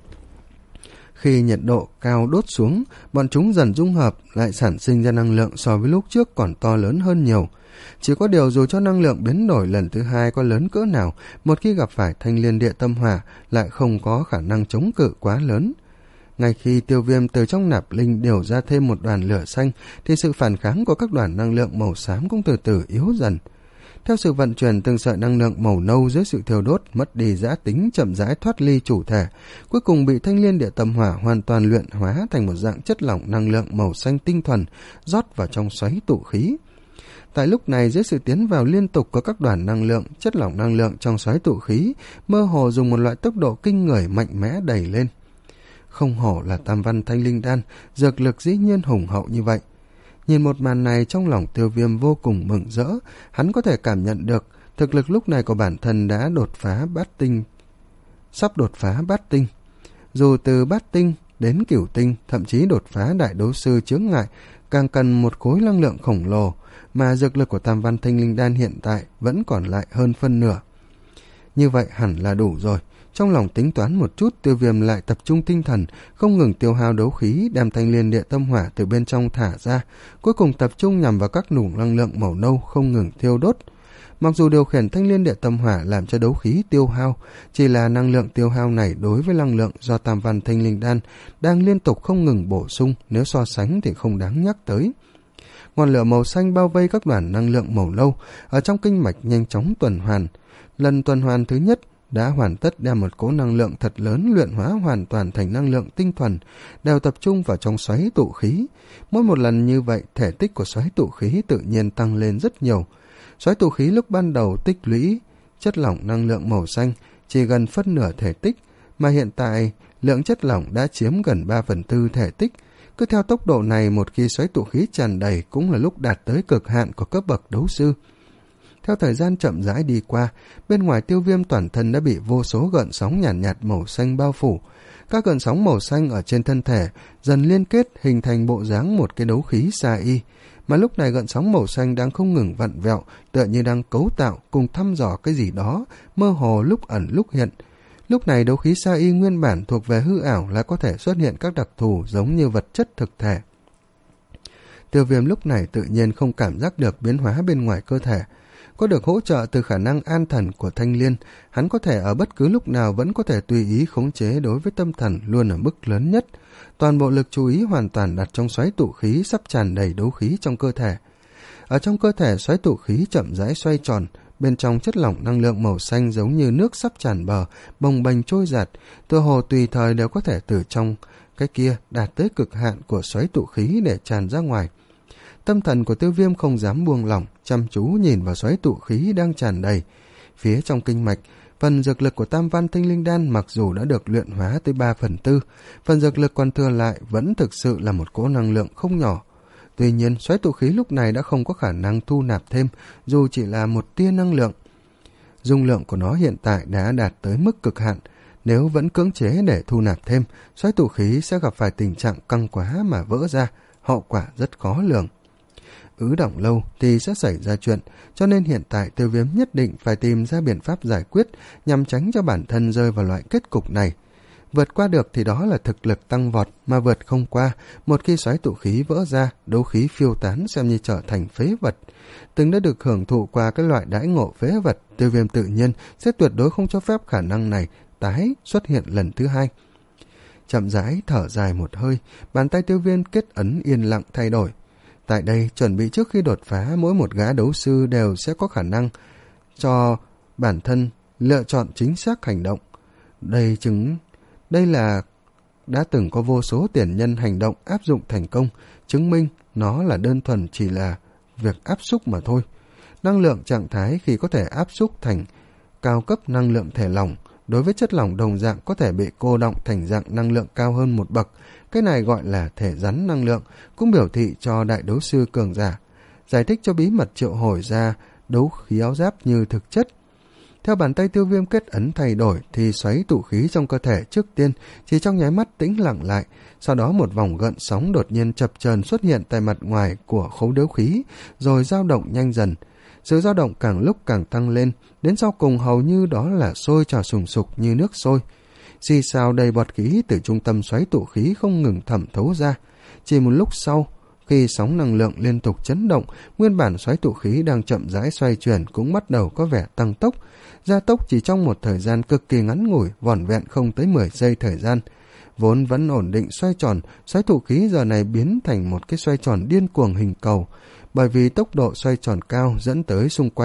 Khi nhiệt độ cao đốt xuống, bọn chúng dần dung hợp lại sản sinh ra năng lượng so với lúc trước còn to lớn hơn nhiều. Chỉ có điều dù cho năng lượng biến đổi lần thứ hai có lớn cỡ nào, một khi gặp phải thanh liên địa tâm hỏa lại không có khả năng chống cự quá lớn. Ngay khi Tiêu Viêm từ trong nạp linh điều ra thêm một đoàn lửa xanh, thì sự phản kháng của các đoàn năng lượng màu xám cũng từ từ yếu dần. Theo sự vận chuyển, từng sợi năng lượng màu nâu dưới sự thiêu đốt mất đi dã tính, chậm rãi thoát ly chủ thể, cuối cùng bị thanh liên địa tâm hỏa hoàn toàn luyện hóa thành một dạng chất lỏng năng lượng màu xanh tinh thuần, rót vào trong xoáy tụ khí. Tại lúc này, dưới sự tiến vào liên tục của các đoàn năng lượng, chất lỏng năng lượng trong xoáy tụ khí mơ hồ dùng một loại tốc độ kinh người mạnh mẽ đẩy lên. Không hổ là tam văn thanh linh đan, dược lực dĩ nhiên hùng hậu như vậy. Nhìn một màn này, trong lòng Tiêu Viêm vô cùng mừng rỡ. Hắn có thể cảm nhận được thực lực lúc này của bản thân đã đột phá bát tinh, sắp đột phá bát tinh. Dù từ bát tinh đến cửu tinh, thậm chí đột phá đại đấu sư chướng ngại, càng cần một khối năng lượng khổng lồ, mà dược lực của tam văn thanh linh đan hiện tại vẫn còn lại hơn phân nửa. Như vậy hẳn là đủ rồi. Trong lòng tính toán một chút, Tiêu Viêm lại tập trung tinh thần, không ngừng tiêu hao đấu khí, đem thanh liên địa tâm hỏa từ bên trong thả ra, cuối cùng tập trung nhằm vào các nủng năng lượng màu nâu không ngừng thiêu đốt. Mặc dù điều khiển thanh liên địa tâm hỏa làm cho đấu khí tiêu hao, chỉ là năng lượng tiêu hao này đối với năng lượng do tam văn thanh linh đan đang liên tục không ngừng bổ sung, nếu so sánh thì không đáng nhắc tới. Ngọn lửa màu xanh bao vây các đoàn năng lượng màu nâu ở trong kinh mạch nhanh chóng tuần hoàn. Lần tuần hoàn thứ nhất đã hoàn tất, đem một cỗ năng lượng thật lớn luyện hóa hoàn toàn thành năng lượng tinh thuần, đều tập trung vào trong xoáy tụ khí. Mỗi một lần như vậy, thể tích của xoáy tụ khí tự nhiên tăng lên rất nhiều. Xoáy tụ khí lúc ban đầu tích lũy chất lỏng năng lượng màu xanh chỉ gần phân nửa thể tích, mà hiện tại lượng chất lỏng đã chiếm gần ba phần tư thể tích. Cứ theo tốc độ này, một khi xoáy tụ khí tràn đầy cũng là lúc đạt tới cực hạn của cấp bậc đấu sư. Theo thời gian chậm rãi đi qua, bên ngoài Tiêu Viêm toàn thân đã bị vô số gợn sóng nhàn nhạt, nhạt màu xanh bao phủ. Các gợn sóng màu xanh ở trên thân thể dần liên kết hình thành bộ dáng một cái đấu khí sa y, mà lúc này gợn sóng màu xanh đang không ngừng vặn vẹo, tựa như đang cấu tạo cùng thăm dò cái gì đó, mơ hồ lúc ẩn lúc hiện. Lúc này đấu khí sa y nguyên bản thuộc về hư ảo là có thể xuất hiện các đặc thù giống như vật chất thực thể. Tiêu Viêm lúc này tự nhiên không cảm giác được biến hóa bên ngoài cơ thể. Có được hỗ trợ từ khả năng an thần của thanh liên, hắn có thể ở bất cứ lúc nào vẫn có thể tùy ý khống chế đối với tâm thần luôn ở mức lớn nhất. Toàn bộ lực chú ý hoàn toàn đặt trong xoáy tụ khí sắp tràn đầy đấu khí trong cơ thể. Ở trong cơ thể, xoáy tụ khí chậm rãi xoay tròn, bên trong chất lỏng năng lượng màu xanh giống như nước sắp tràn bờ, bồng bềnh trôi giạt, tựa hồ tùy thời đều có thể từ trong cái kia đạt tới cực hạn của xoáy tụ khí để tràn ra ngoài. Tâm thần của Tiêu Viêm không dám buông lỏng, chăm chú nhìn vào xoáy tụ khí đang tràn đầy. Phía trong kinh mạch, phần dược lực của tam văn thanh linh đan mặc dù đã được luyện hóa tới ba phần tư, phần dược lực còn thừa lại vẫn thực sự là một cỗ năng lượng không nhỏ. Tuy nhiên, xoáy tụ khí lúc này đã không có khả năng thu nạp thêm, dù chỉ là một tia năng lượng. Dung lượng của nó hiện tại đã đạt tới mức cực hạn. Nếu vẫn cưỡng chế để thu nạp thêm, xoáy tụ khí sẽ gặp phải tình trạng căng quá mà vỡ ra, hậu quả rất khó lường. Ứ đọng lâu thì sẽ xảy ra chuyện, cho nên hiện tại Tiêu Viêm nhất định phải tìm ra biện pháp giải quyết nhằm tránh cho bản thân rơi vào loại kết cục này. Vượt qua được thì đó là thực lực tăng vọt, mà vượt không qua, một khi xoáy tụ khí vỡ ra, đấu khí phiêu tán xem như trở thành phế vật. Từng đã được hưởng thụ qua cái loại đãi ngộ phế vật, Tiêu Viêm tự nhiên sẽ tuyệt đối không cho phép khả năng này tái xuất hiện lần thứ hai. Chậm rãi thở dài một hơi, bàn tay Tiêu Viêm kết ấn yên lặng thay đổi. Tại đây, chuẩn bị trước khi đột phá, mỗi một gã đấu sư đều sẽ có khả năng cho bản thân lựa chọn chính xác hành động. Đây chứng đây là đã từng có vô số tiền nhân hành động áp dụng thành công, chứng minh nó là đơn thuần chỉ là việc áp xúc mà thôi. Năng lượng trạng thái khi có thể áp xúc thành cao cấp năng lượng thể lỏng, đối với chất lỏng đồng dạng có thể bị cô đọng thành dạng năng lượng cao hơn một bậc. Cái này gọi là thể rắn năng lượng, cũng biểu thị cho đại đấu sư cường giả, giải thích cho bí mật triệu hồi ra đấu khí áo giáp như thực chất. Theo bàn tay Tiêu Viêm kết ấn thay đổi thì xoáy tụ khí trong cơ thể trước tiên chỉ trong nháy mắt tĩnh lặng lại, sau đó một vòng gợn sóng đột nhiên chập chờn xuất hiện tại mặt ngoài của khối đấu khí, rồi dao động nhanh dần. Sự dao động càng lúc càng tăng lên, đến sau cùng hầu như đó là sôi trào sùng sục như nước sôi. Xì xào đầy bọt khí từ trung tâm xoáy tụ khí không ngừng thẩm thấu ra. Chỉ một lúc sau, khi sóng năng lượng liên tục chấn động, nguyên bản xoáy tụ khí đang chậm rãi xoay chuyển cũng bắt đầu có vẻ tăng tốc. Gia tốc chỉ trong một thời gian cực kỳ ngắn ngủi, vỏn vẹn không tới mười giây thời gian. Vốn vẫn ổn định xoay tròn, xoáy tụ khí giờ này biến thành một cái xoay tròn điên cuồng hình cầu. Bởi vì tốc độ xoay tròn cao dẫn tới xung quanh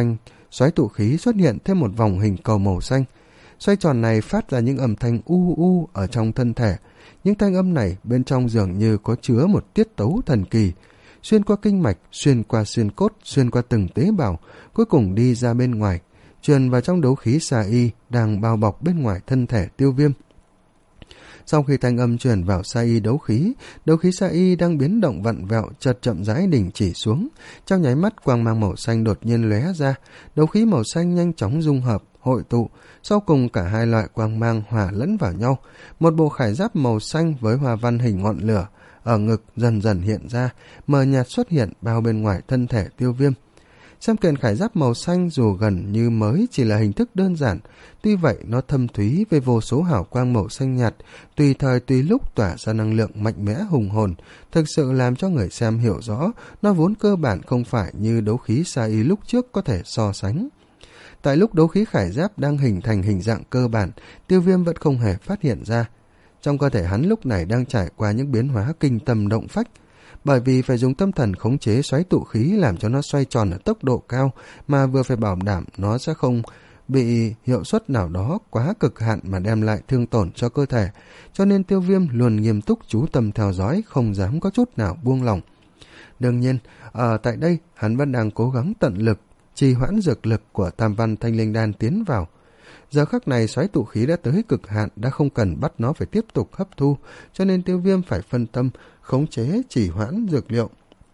xoáy tụ khí xuất hiện thêm một vòng hình cầu màu xanh. Xoay tròn này phát ra những âm thanh u u ở trong thân thể. Những thanh âm này bên trong dường như có chứa một tiết tấu thần kỳ, xuyên qua kinh mạch, xuyên qua xuyên cốt, xuyên qua từng tế bào, cuối cùng đi ra bên ngoài, truyền vào trong đấu khí Sa Y đang bao bọc bên ngoài thân thể Tiêu Viêm. Sau khi thanh âm truyền vào Sa Y đấu khí, đấu khí Sa Y đang biến động vặn vẹo, chợt chậm rãi đình chỉ xuống. Trong nháy mắt, quang mang màu xanh đột nhiên lóe ra, đấu khí màu xanh nhanh chóng dung hợp, hội tụ, sau cùng cả hai loại quang mang hòa lẫn vào nhau. Một bộ khải giáp màu xanh với hoa văn hình ngọn lửa ở ngực dần dần hiện ra, mờ nhạt xuất hiện bao bên ngoài thân thể Tiêu Viêm. Xem kiện khải giáp màu xanh dù gần như mới chỉ là hình thức đơn giản, tuy vậy nó thâm thúy với vô số hào quang màu xanh nhạt, tùy thời tùy lúc tỏa ra năng lượng mạnh mẽ hùng hồn, thực sự làm cho người xem hiểu rõ nó vốn cơ bản không phải như đấu khí Sa Y lúc trước có thể so sánh. Tại lúc đấu khí khải giáp đang hình thành hình dạng cơ bản, Tiêu Viêm vẫn không hề phát hiện ra. Trong cơ thể hắn lúc này đang trải qua những biến hóa kinh tâm động phách, bởi vì phải dùng tâm thần khống chế xoáy tụ khí làm cho nó xoay tròn ở tốc độ cao, mà vừa phải bảo đảm nó sẽ không bị hiệu suất nào đó quá cực hạn mà đem lại thương tổn cho cơ thể, cho nên Tiêu Viêm luôn nghiêm túc chú tâm theo dõi, không dám có chút nào buông lỏng. Đương nhiên, ở tại đây hắn vẫn đang cố gắng tận lực trì hoãn dược lực của Tam Văn Thanh Linh Đan tiến vào. Giờ khắc này xoáy tụ khí đã tới cực hạn, đã không cần bắt nó phải tiếp tục hấp thu, cho nên Tiêu Viêm phải phân tâm khống chế trì hoãn dược liệu.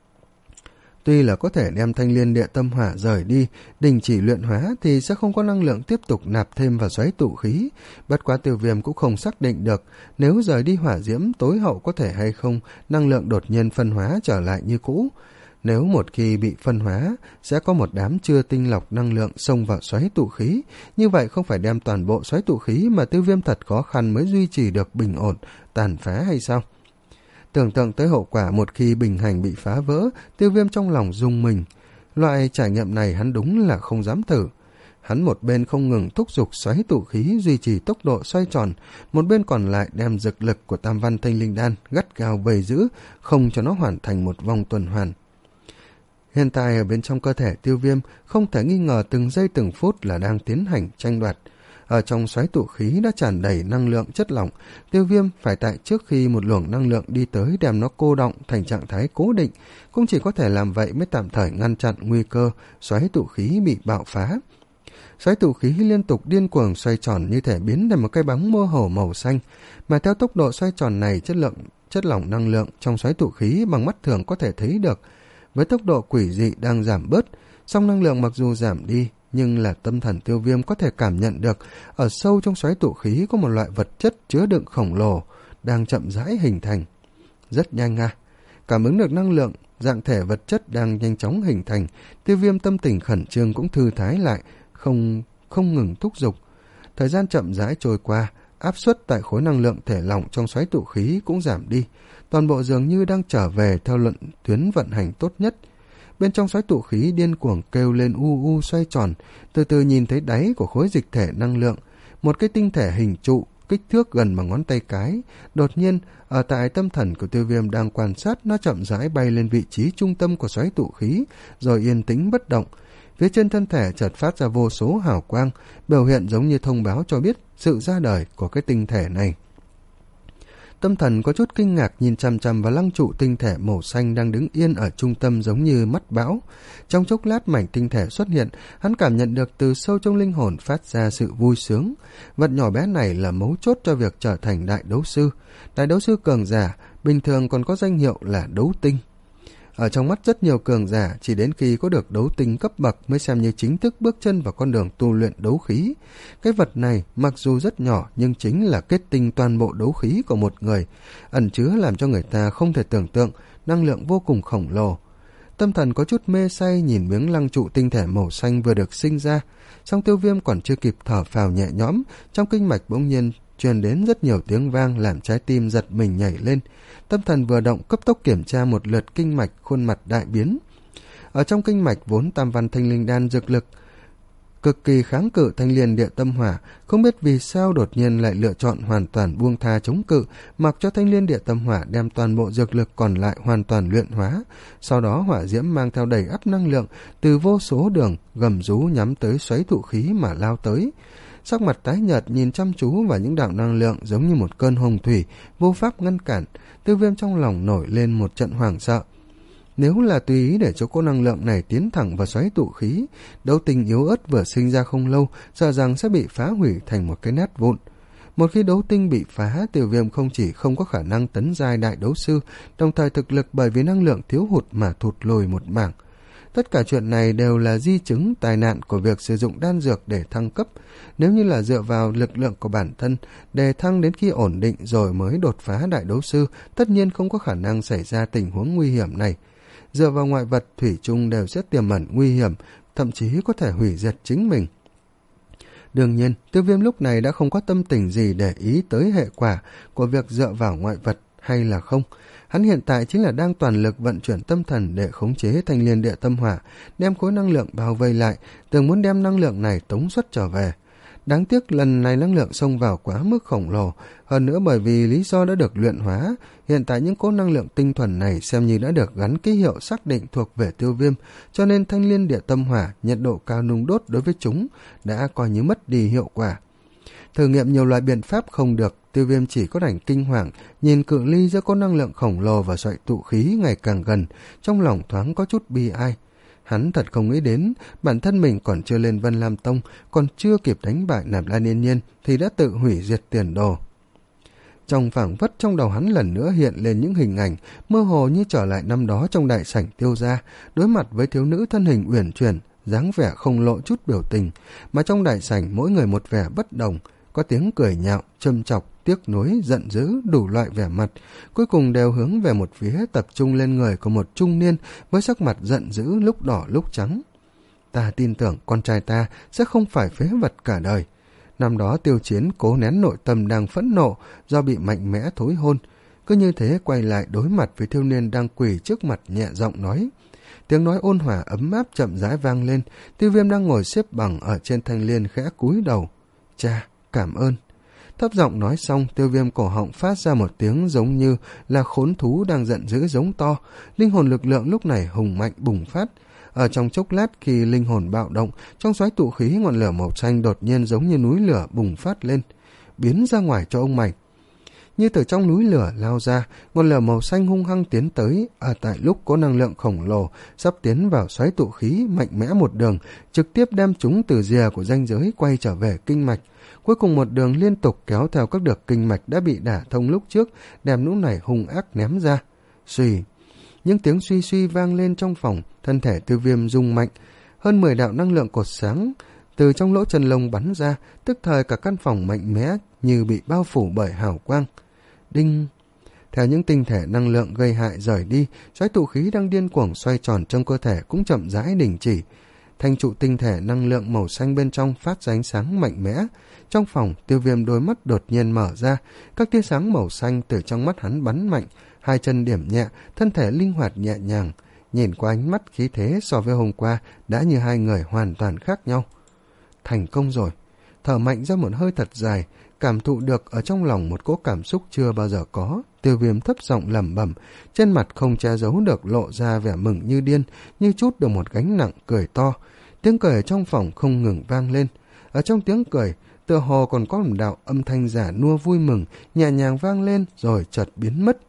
Tuy là có thể đem Thanh Liên Địa Tâm Hỏa rời đi, đình chỉ luyện hóa thì sẽ không có năng lượng tiếp tục nạp thêm vào xoáy tụ khí. Bất quá Tiêu Viêm cũng không xác định được nếu rời đi hỏa diễm tối hậu có thể hay không năng lượng đột nhiên phân hóa trở lại như cũ. Nếu một khi bị phân hóa, sẽ có một đám chưa tinh lọc năng lượng xông vào xoáy tụ khí, như vậy không phải đem toàn bộ xoáy tụ khí mà Tiêu Viêm thật khó khăn mới duy trì được bình ổn, tàn phá hay sao? Tưởng tượng tới hậu quả một khi bình hành bị phá vỡ, Tiêu Viêm trong lòng rung mình. Loại trải nghiệm này hắn đúng là không dám thử. Hắn một bên không ngừng thúc giục xoáy tụ khí duy trì tốc độ xoay tròn, một bên còn lại đem dược lực của Tam Văn Thanh Linh Đan gắt gao vây giữ, không cho nó hoàn thành một vòng tuần hoàn. Hiện tại ở bên trong cơ thể Tiêu Viêm không thể nghi ngờ từng giây từng phút là đang tiến hành tranh đoạt. Ở trong xoáy tụ khí đã tràn đầy năng lượng chất lỏng, Tiêu Viêm phải tại trước khi một luồng năng lượng đi tới đem nó cô đọng thành trạng thái cố định, cũng chỉ có thể làm vậy mới tạm thời ngăn chặn nguy cơ xoáy tụ khí bị bạo phá. Xoáy tụ khí liên tục điên cuồng xoay tròn như thể biến thành một cái bóng mơ hồ màu xanh, mà theo tốc độ xoay tròn này, chất lượng chất lỏng năng lượng trong xoáy tụ khí bằng mắt thường có thể thấy được với tốc độ quỷ dị đang giảm bớt. Song năng lượng mặc dù giảm đi, nhưng là tâm thần Tiêu Viêm có thể cảm nhận được ở sâu trong xoáy tụ khí có một loại vật chất chứa đựng khổng lồ đang chậm rãi hình thành. Rất nhanh à, cảm ứng được năng lượng dạng thể vật chất đang nhanh chóng hình thành, Tiêu Viêm tâm tình khẩn trương cũng thư thái lại, không không ngừng thúc giục. Thời gian chậm rãi trôi qua, áp suất tại khối năng lượng thể lỏng trong xoáy tụ khí cũng giảm đi, toàn bộ dường như đang trở về theo luận tuyến vận hành tốt nhất. Bên trong xoáy tụ khí điên cuồng kêu lên u u xoay tròn, từ từ nhìn thấy đáy của khối dịch thể năng lượng, một cái tinh thể hình trụ kích thước gần bằng ngón tay cái. Đột nhiên, ở tại tâm thần của Tiêu Viêm đang quan sát, nó chậm rãi bay lên vị trí trung tâm của xoáy tụ khí, rồi yên tĩnh bất động. Phía trên thân thể chợt phát ra vô số hào quang, biểu hiện giống như thông báo cho biết sự ra đời của cái tinh thể này. Tâm thần có chút kinh ngạc nhìn chằm chằm vào lăng trụ tinh thể màu xanh đang đứng yên ở trung tâm giống như mắt bão. Trong chốc lát mảnh tinh thể xuất hiện, hắn cảm nhận được từ sâu trong linh hồn phát ra sự vui sướng. Vật nhỏ bé này là mấu chốt cho việc trở thành đại đấu sư. Đại đấu sư cường giả, bình thường còn có danh hiệu là đấu tinh. Ở trong mắt rất nhiều cường giả, chỉ đến khi có được đấu tinh cấp bậc mới xem như chính thức bước chân vào con đường tu luyện đấu khí. Cái vật này mặc dù rất nhỏ nhưng chính là kết tinh toàn bộ đấu khí của một người, ẩn chứa làm cho người ta không thể tưởng tượng, năng lượng vô cùng khổng lồ. Tâm thần có chút mê say nhìn miếng lăng trụ tinh thể màu xanh vừa được sinh ra, song Tiêu Viêm còn chưa kịp thở phào nhẹ nhõm, trong kinh mạch bỗng nhiên truyền đến rất nhiều tiếng vang làm trái tim giật mình nhảy lên. Tâm thần vừa động, cấp tốc kiểm tra một lượt kinh mạch, khuôn mặt đại biến. Ở trong kinh mạch vốn Tam Văn Thanh Linh Đan dược lực cực kỳ kháng cự thanh liên địa tâm hỏa, không biết vì sao đột nhiên lại lựa chọn hoàn toàn buông tha chống cự, mặc cho thanh liên địa tâm hỏa đem toàn bộ dược lực còn lại hoàn toàn luyện hóa. Sau đó hỏa diễm mang theo đầy ắp năng lượng từ vô số đường gầm rú nhắm tới xoáy tụ khí mà lao tới. Sắc mặt tái nhợt nhìn chăm chú vào những đạo năng lượng giống như một cơn hồng thủy, vô pháp ngăn cản. Tiêu Viêm trong lòng nổi lên một trận hoảng sợ. Nếu là tùy ý để cho cỗ năng lượng này tiến thẳng vào xoáy tụ khí, đấu tinh yếu ớt vừa sinh ra không lâu, sợ rằng sẽ bị phá hủy thành một cái nát vụn. Một khi đấu tinh bị phá, Tiêu Viêm không chỉ không có khả năng tấn giai đại đấu sư, đồng thời thực lực bởi vì năng lượng thiếu hụt mà thụt lùi một mảng. Tất cả chuyện này đều là di chứng tai nạn của việc sử dụng đan dược để thăng cấp. Nếu như là dựa vào lực lượng của bản thân để thăng đến khi ổn định rồi mới đột phá đại đấu sư, tất nhiên không có khả năng xảy ra tình huống nguy hiểm này. Dựa vào ngoại vật, thủy chung đều sẽ tiềm ẩn nguy hiểm, thậm chí có thể hủy diệt chính mình. Đương nhiên, Tiêu Viêm lúc này đã không có tâm tình gì để ý tới hệ quả của việc dựa vào ngoại vật hay là không. Hắn hiện tại chính là đang toàn lực vận chuyển tâm thần để khống chế thanh liên địa tâm hỏa, đem khối năng lượng bao vây lại, tưởng muốn đem năng lượng này tống xuất trở về. Đáng tiếc lần này năng lượng xông vào quá mức khổng lồ, hơn nữa bởi vì lý do đã được luyện hóa, hiện tại những cỗ năng lượng tinh thuần này xem như đã được gắn ký hiệu xác định thuộc về Tiêu Viêm, cho nên thanh liên địa tâm hỏa nhiệt độ cao nung đốt đối với chúng đã coi như mất đi hiệu quả. Thử nghiệm nhiều loại biện pháp không được, Tiêu Viêm chỉ có đành kinh hoàng, nhìn cự ly giữa có năng lượng khổng lồ và xoáy tụ khí ngày càng gần, trong lòng thoáng có chút bi ai. Hắn thật không nghĩ đến, bản thân mình còn chưa lên Vân Lam Tông, còn chưa kịp đánh bại Nạp Lan Yên Nhiên thì đã tự hủy diệt tiền đồ. Trong phảng phất trong đầu hắn lần nữa hiện lên những hình ảnh mơ hồ như trở lại năm đó trong đại sảnh Tiêu gia, đối mặt với thiếu nữ thân hình uyển chuyển, dáng vẻ không lộ chút biểu tình, mà trong đại sảnh mỗi người một vẻ bất đồng, có tiếng cười nhạo, châm chọc, tiếc nuối, giận dữ, đủ loại vẻ mặt, cuối cùng đều hướng về một phía tập trung lên người của một trung niên với sắc mặt giận dữ lúc đỏ lúc trắng. Ta tin tưởng con trai ta sẽ không phải phế vật cả đời. Năm đó Tiêu Chiến cố nén nội tâm đang phẫn nộ do bị mạnh mẽ thối hôn, cứ như thế quay lại đối mặt với thiếu niên đang quỳ trước mặt, nhẹ giọng nói. Tiếng nói ôn hòa ấm áp chậm rãi vang lên. Tiêu Viêm đang ngồi xếp bằng ở trên thanh liên khẽ cúi đầu. Cha, cảm ơn. Thấp giọng nói xong, Tiêu Viêm cổ họng phát ra một tiếng giống như là khốn thú đang giận dữ giống to. Linh hồn lực lượng lúc này hùng mạnh bùng phát. Ở trong chốc lát, khi linh hồn bạo động, trong xoáy tụ khí ngọn lửa màu xanh đột nhiên giống như núi lửa bùng phát lên, biến ra ngoài cho ông mày. Như từ trong núi lửa lao ra, ngọn lửa màu xanh hung hăng tiến tới. Ở tại lúc có năng lượng khổng lồ sắp tiến vào xoáy tụ khí mạnh mẽ một đường, trực tiếp đem chúng từ rìa của ranh giới quay trở về kinh mạch. Cuối cùng một đường liên tục kéo theo các được kinh mạch đã bị đả thông lúc trước, đem lũ này hung ác ném ra. Suy, những tiếng suy suy vang lên trong phòng, thân thể Tiêu Viêm rung mạnh, hơn mười đạo năng lượng cột sáng từ trong lỗ chân lông bắn ra, tức thời cả căn phòng mạnh mẽ như bị bao phủ bởi hào quang. Đinh! Theo những tinh thể năng lượng gây hại rời đi, xoáy tụ khí đang điên cuồng xoay tròn trong cơ thể cũng chậm rãi đình chỉ. Thanh trụ tinh thể năng lượng màu xanh bên trong phát ra ánh sáng mạnh mẽ. Trong phòng, Tiêu Viêm đôi mắt đột nhiên mở ra, các tia sáng màu xanh từ trong mắt hắn bắn mạnh, hai chân điểm nhẹ, thân thể linh hoạt nhẹ nhàng. Nhìn qua ánh mắt khí thế so với hôm qua đã như hai người hoàn toàn khác nhau. Thành công rồi. Thở mạnh ra một hơi thật dài, cảm thụ được ở trong lòng một cỗ cảm xúc chưa bao giờ có. Tiêu Viêm thấp giọng lẩm bẩm, trên mặt không che giấu được lộ ra vẻ mừng như điên, như chút được một gánh nặng, cười to. Tiếng cười ở trong phòng không ngừng vang lên. Ở trong tiếng cười, tựa hồ còn có một đạo âm thanh giả nua vui mừng, nhẹ nhàng vang lên rồi chợt biến mất,